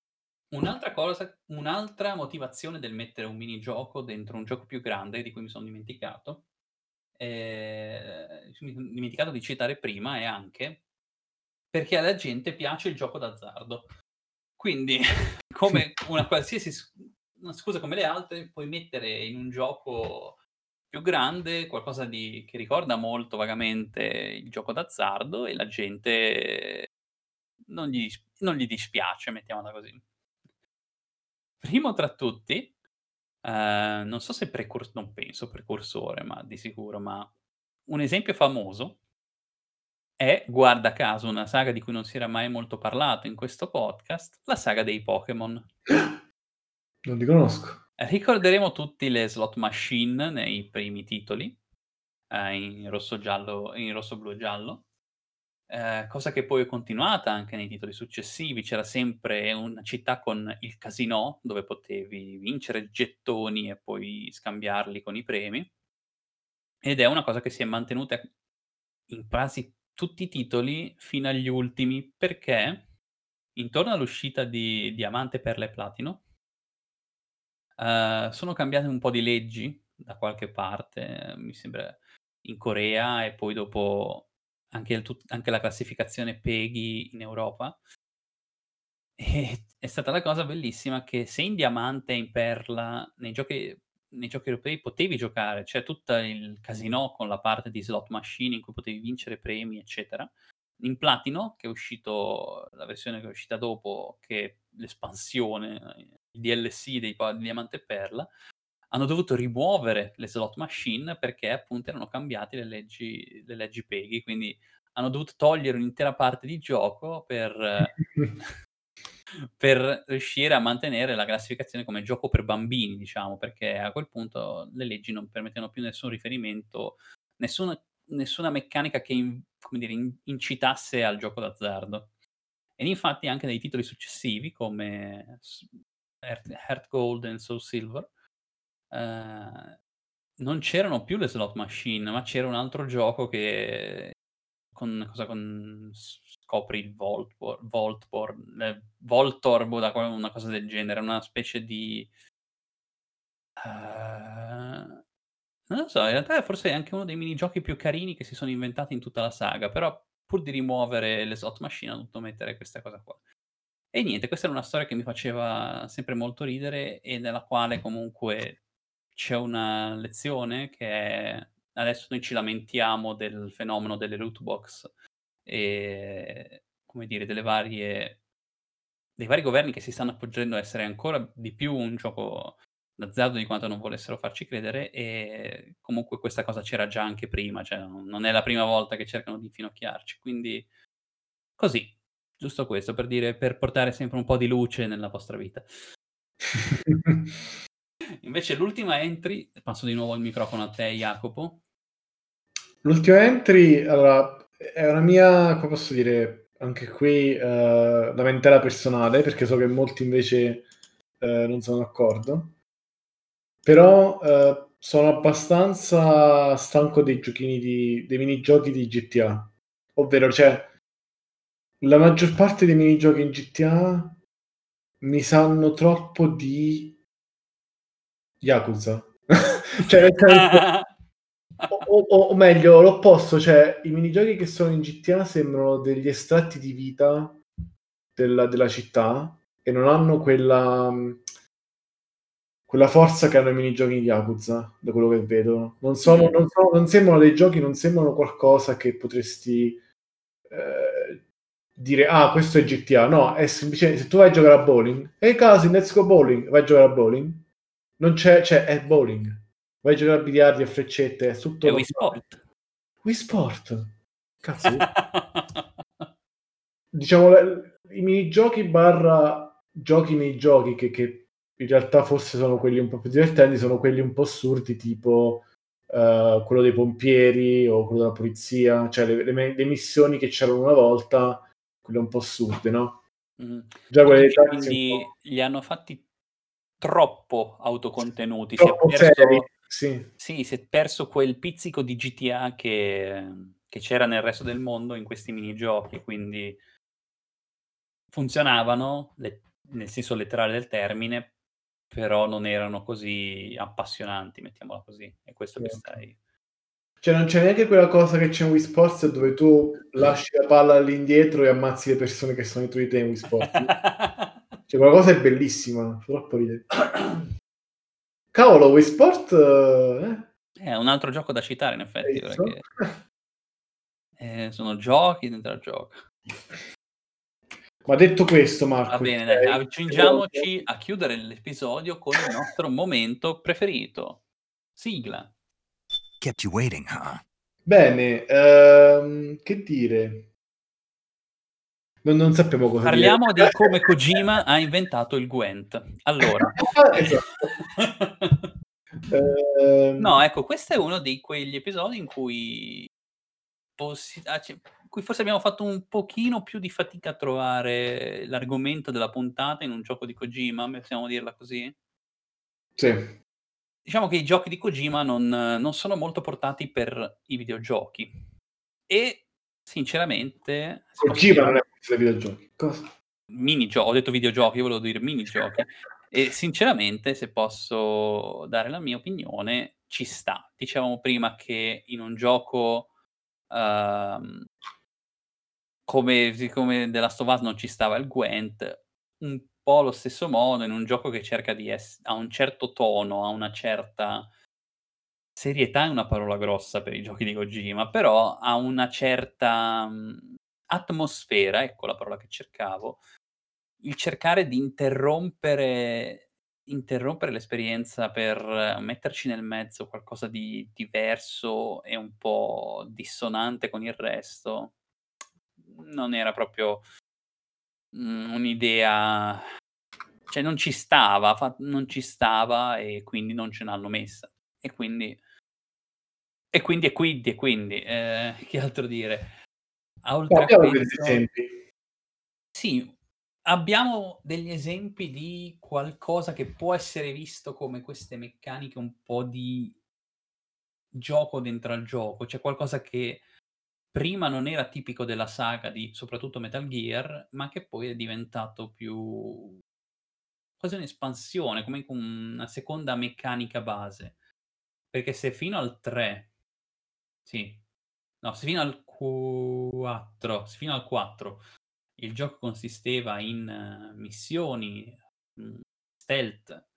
un'altra motivazione del mettere un minigioco dentro un gioco più grande, di cui mi son dimenticato, mi son dimenticato di citare prima, è anche perché alla gente piace il gioco d'azzardo. Quindi come una qualsiasi una scusa come le altre, puoi mettere in un gioco più grande qualcosa che ricorda molto vagamente il gioco d'azzardo e la gente non gli dispiace, mettiamola così. Primo tra tutti, non so se non penso precursore, ma di sicuro, ma un esempio famoso è, guarda caso, una saga di cui non si era mai molto parlato in questo podcast, la saga dei Pokémon. Non li conosco. Ricorderemo tutti le slot machine nei primi titoli, in rosso, blu e giallo, cosa che poi è continuata anche nei titoli successivi. C'era sempre una città con il casinò, dove potevi vincere gettoni e poi scambiarli con i premi, ed è una cosa che si è mantenuta in quasi tutti i titoli fino agli ultimi, perché intorno all'uscita di Diamante, Perla e Platino, sono cambiate un po' di leggi da qualche parte, mi sembra in Corea e poi dopo anche la classificazione PEGI in Europa. È stata la cosa bellissima che se in Diamante e in Perla nei giochi europei potevi giocare, c'è tutta il casinò con la parte di slot machine in cui potevi vincere premi, eccetera. In Platino, che è uscito la versione che è uscita dopo, che è l'espansione, il DLC di Diamante e Perla, hanno dovuto rimuovere le slot machine perché appunto erano cambiate le leggi PEGI, quindi hanno dovuto togliere un'intera parte di gioco per riuscire a mantenere la classificazione come gioco per bambini, diciamo, perché a quel punto le leggi non permettevano più nessun riferimento, nessuna meccanica che come dire, incitasse al gioco d'azzardo. Ed infatti anche nei titoli successivi come Heart Gold e Soul Silver, ehm, non c'erano più le slot machine, ma c'era un altro gioco che con scopri il Voltorb o una cosa del genere, una specie di non lo so, in realtà forse è anche uno dei minigiochi più carini che si sono inventati in tutta la saga, però pur di rimuovere le slot machine hanno dovuto mettere questa cosa qua. E niente, questa era una storia che mi faceva sempre molto ridere e nella quale comunque c'è una lezione che è: adesso noi ci lamentiamo del fenomeno delle loot box e, come dire, dei vari governi che si stanno appoggiando a essere ancora di più un gioco d'azzardo di quanto non volessero farci credere, e comunque questa cosa c'era già anche prima, cioè non è la prima volta che cercano di infinocchiarci. Quindi così, giusto questo per portare sempre un po' di luce nella vostra vita. Invece l'ultima entry, passo di nuovo il microfono a te Jacopo. L'ultima entry, allora, è una mia, come posso dire, anche qui lamentela personale, perché so che molti invece non sono d'accordo. Però sono abbastanza stanco dei dei minigiochi di GTA. Ovvero, cioè, la maggior parte dei minigiochi in GTA mi sanno troppo di Yakuza. Cioè, nel senso, o meglio, l'opposto, cioè i minigiochi che sono in GTA sembrano degli estratti di vita della città e non hanno quella forza che hanno i minigiochi di Yakuza, da quello che vedo. Non sembrano dei giochi, non sembrano qualcosa che potresti dire: "Ah, questo è GTA". No, è semplicemente se tu vai a giocare a bowling: "Hey cousin, let's go bowling", vai a giocare a bowling, non c'è cioè è bowling. Vai a giocare a biliardi, a freccette, è tutto È Wii normale. Sport. Wii Sport. Cazzo, diciamo i minigiochi barra giochi nei giochi che in realtà forse sono quelli un po' più divertenti, sono quelli un po' assurdi, tipo quello dei pompieri o quello della polizia, cioè le missioni che c'erano una volta, quelle un po' assurde, no? Già Tu quelle dei dici taxi un po' quindi li hanno fatti troppo autocontenuti, si è troppo seri, perso sì. sì, si è perso quel pizzico di GTA che c'era nel resto del mondo in questi minigiochi, quindi funzionavano, nel senso letterale del termine, però non erano così appassionanti, mettiamola così. È questo che stai Cioè non c'è neanche quella cosa che c'è in Wii Sports dove tu lasci la palla all'indietro e ammazzi le persone che sono dietro di te in Wii Sports. Cioè quella cosa è bellissima, fa troppo ridere. Cavolo, Wii Sport, È un altro gioco da citare in hai effetti, visto? perché, sono giochi dentro al gioco. Ma detto questo Va Marco, bene dai, sei pronto? accingiamoci a chiudere l'episodio con il nostro momento preferito. Sigla. Kept you waiting, huh? Bene, che dire? Non sappiamo cosa dire. Parliamo del come Kojima ha inventato il Gwent. Allora, Esatto. no, ecco, questo è uno di quegli episodi in cui in cui forse abbiamo fatto un pochino più di fatica a trovare l'argomento della puntata in un gioco di Kojima, possiamo dirla così? Sì. Diciamo che i giochi di Kojima non sono molto portati per i videogiochi e sinceramente, se posso Kojima dire non è per videogiochi. Cosa? ho detto videogiochi, io volevo dire minigiochi e sinceramente, se posso dare la mia opinione, ci sta. Dicevamo prima che in un gioco, uhm come The Last of Us non ci stava il Gwent, un po' allo stesso modo in un gioco che cerca di ha un certo tono, ha una certa serietà è una parola grossa per i giochi di Kojima, però ha una certa, atmosfera, ecco la parola che cercavo, il cercare di interrompere l'esperienza per metterci nel mezzo qualcosa di diverso e un po' dissonante con il resto, non era proprio un'idea cioè non ci stava e quindi non ce l'hanno messa. Che altro dire? Oltre a Abbiamo degli questo esempi. sì, abbiamo degli esempi di qualcosa che può essere visto come queste meccaniche un po' di gioco dentro al gioco, cioè qualcosa che prima non era tipico della saga di soprattutto Metal Gear, ma che poi è diventato più quasi un'espansione, come con una seconda meccanica base. Perché se fino al 3 sì, no, se fino al 4 se fino al 4 il gioco consisteva in missioni, stealth,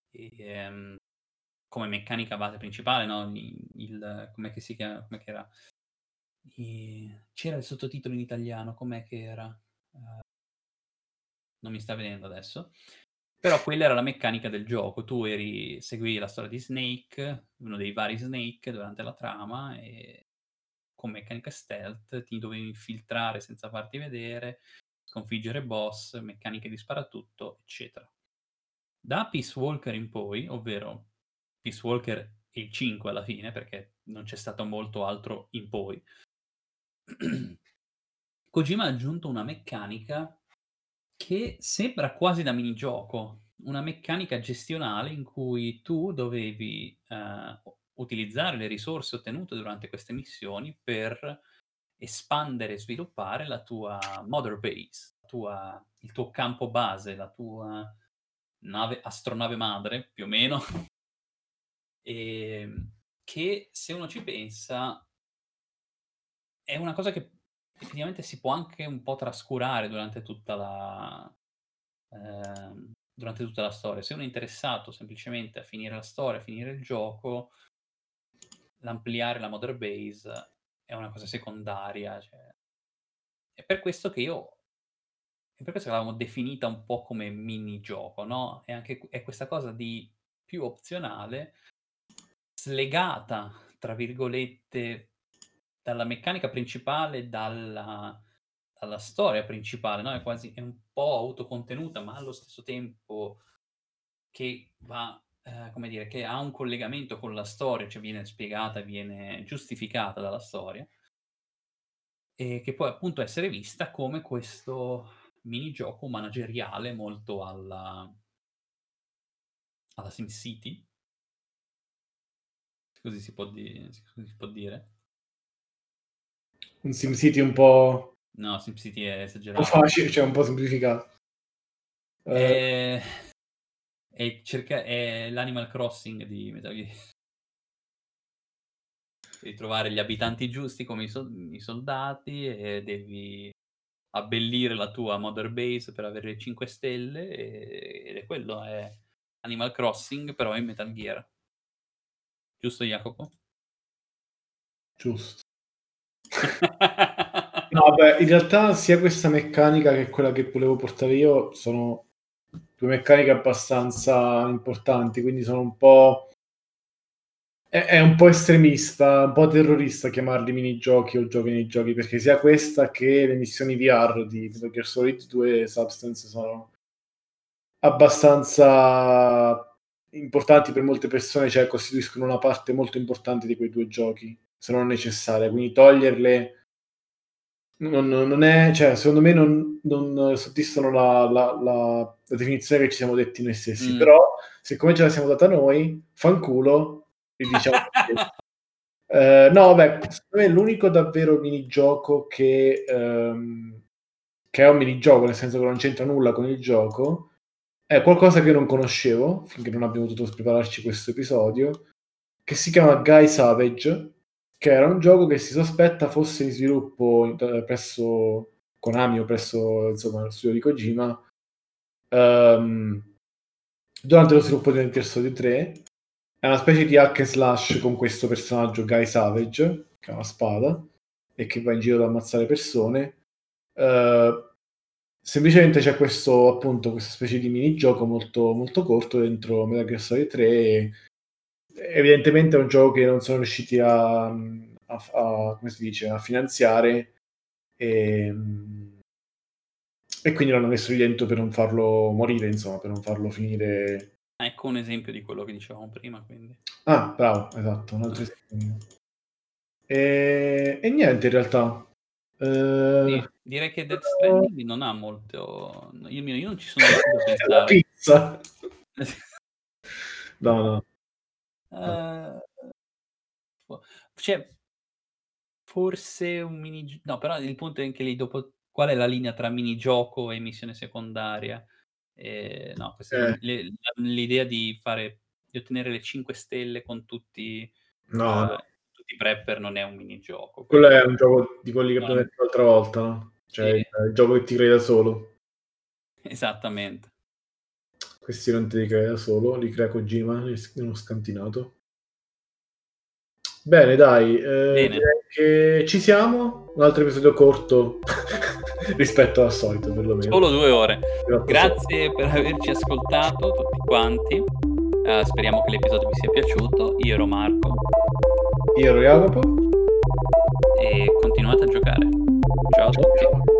come meccanica base principale, no, com'è che si com'è che era? C'era il sottotitolo in italiano, com'è che era? Uhm, non mi sta venendo adesso. Però quella era la meccanica del gioco. Tu seguivi la storia di Snake, uno dei vari Snake durante la trama e con meccanica stealth ti dovevi infiltrare senza farti vedere, sconfiggere boss, meccaniche di sparatutto, eccetera. Da Peace Walker in poi, ovvero Peace Walker e il 5 alla fine, perché non c'è stato molto altro in poi, Kojima ha aggiunto una meccanica che sembra quasi da minigioco, una meccanica gestionale in cui tu dovevi, utilizzare le risorse ottenute durante queste missioni per espandere e sviluppare la tua mother base, il tuo campo base, la tua astronave madre, più o meno, che se uno ci pensa è una cosa che effettivamente si può anche un po' trascurare durante tutta la storia. Se uno è interessato semplicemente a finire la storia, a finire il gioco, l'ampliare la mother base è una cosa secondaria, cioè è per questo che io è per questo che l'avevamo definita un po' come minigioco, no, è questa cosa di più opzionale, "slegata" tra virgolette dalla meccanica principale, dalla storia principale, no, è un po' autocontenuta, ma allo stesso tempo che va, come dire, che ha un collegamento con la storia, cioè viene spiegata, viene giustificata dalla storia, e che può appunto essere vista come questo minigioco manageriale molto alla SimCity, così si può dire? Un SimCity un po' No, SimCity è un po' esagerato. facile, cioè un po' semplificato. È l'Animal Crossing di Metal Gear. Devi trovare gli abitanti giusti come i soldati e devi abbellire la tua mother base per avere le 5 stelle, ed è quello, è Animal Crossing però in Metal Gear. Giusto Jacopo? Giusto. No, beh, in realtà sia questa meccanica che quella che volevo portare io sono due meccaniche abbastanza importanti, quindi sono un po'... È un po' estremista, un po' terrorista chiamarli minigiochi o giochi nei giochi, perché sia questa che le missioni VR di Metal Gear Solid 2 e Substance sono abbastanza importanti per molte persone, cioè costituiscono una parte molto importante di quei due giochi, se non necessaria, quindi toglierle non è, cioè, secondo me non soddisfano la definizione che ci siamo detti noi stessi, però siccome ce la siamo data noi, fanculo, vi diciamo no, vabbè, secondo me l'unico davvero minigioco che è un minigioco, nel senso che non c'entra nulla con il gioco, è qualcosa che non conoscevo, finché non abbiamo potuto prepararci questo episodio, che si chiama Guy Savage, che era un gioco che si sospetta fosse in sviluppo presso Konami o presso, insomma, lo studio di Kojima, durante lo sviluppo di Metal Gear Solid 3. È una specie di hack and slash con questo personaggio Guy Savage, che ha una spada e che va in giro ad ammazzare persone. Semplicemente c'è questo, appunto, questa specie di minigioco molto, molto corto dentro Metal Gear Solid 3 e evidentemente è un gioco che non sono riusciti a come si dice, a finanziare e quindi l'hanno messo lì dentro per non farlo morire, insomma, per non farlo finire. Ecco un esempio di quello che dicevamo prima, quindi. Ah, bravo, esatto, un altro esempio. E niente, in realtà. Sì, direi che Death Stranding non ha molto... Io non ci sono riuscito a La pensare. pizza. No. Cioè, forse un minigioco... No, però il punto è anche lì, dopo, qual è la linea tra minigioco e missione secondaria? No, questa l'idea di ottenere le 5 stelle con tutti No. tutti i prepper non è un minigioco. Quello è un gioco di quelli che abbiamo detto l'altra volta, no? Cioè Sì. il gioco che ti crei da solo. Esattamente. Questi non te li crea da solo, li crea Kojima in uno scantinato. Bene, dai, Bene. direi che ci siamo. Un altro episodio corto rispetto al solito, perlomeno. Solo 2 ore. Grazie per averci ascoltato tutti quanti. Speriamo che l'episodio vi sia piaciuto. Io ero Marco. Io ero Jacopo. E continuate a giocare. Ciao a tutti.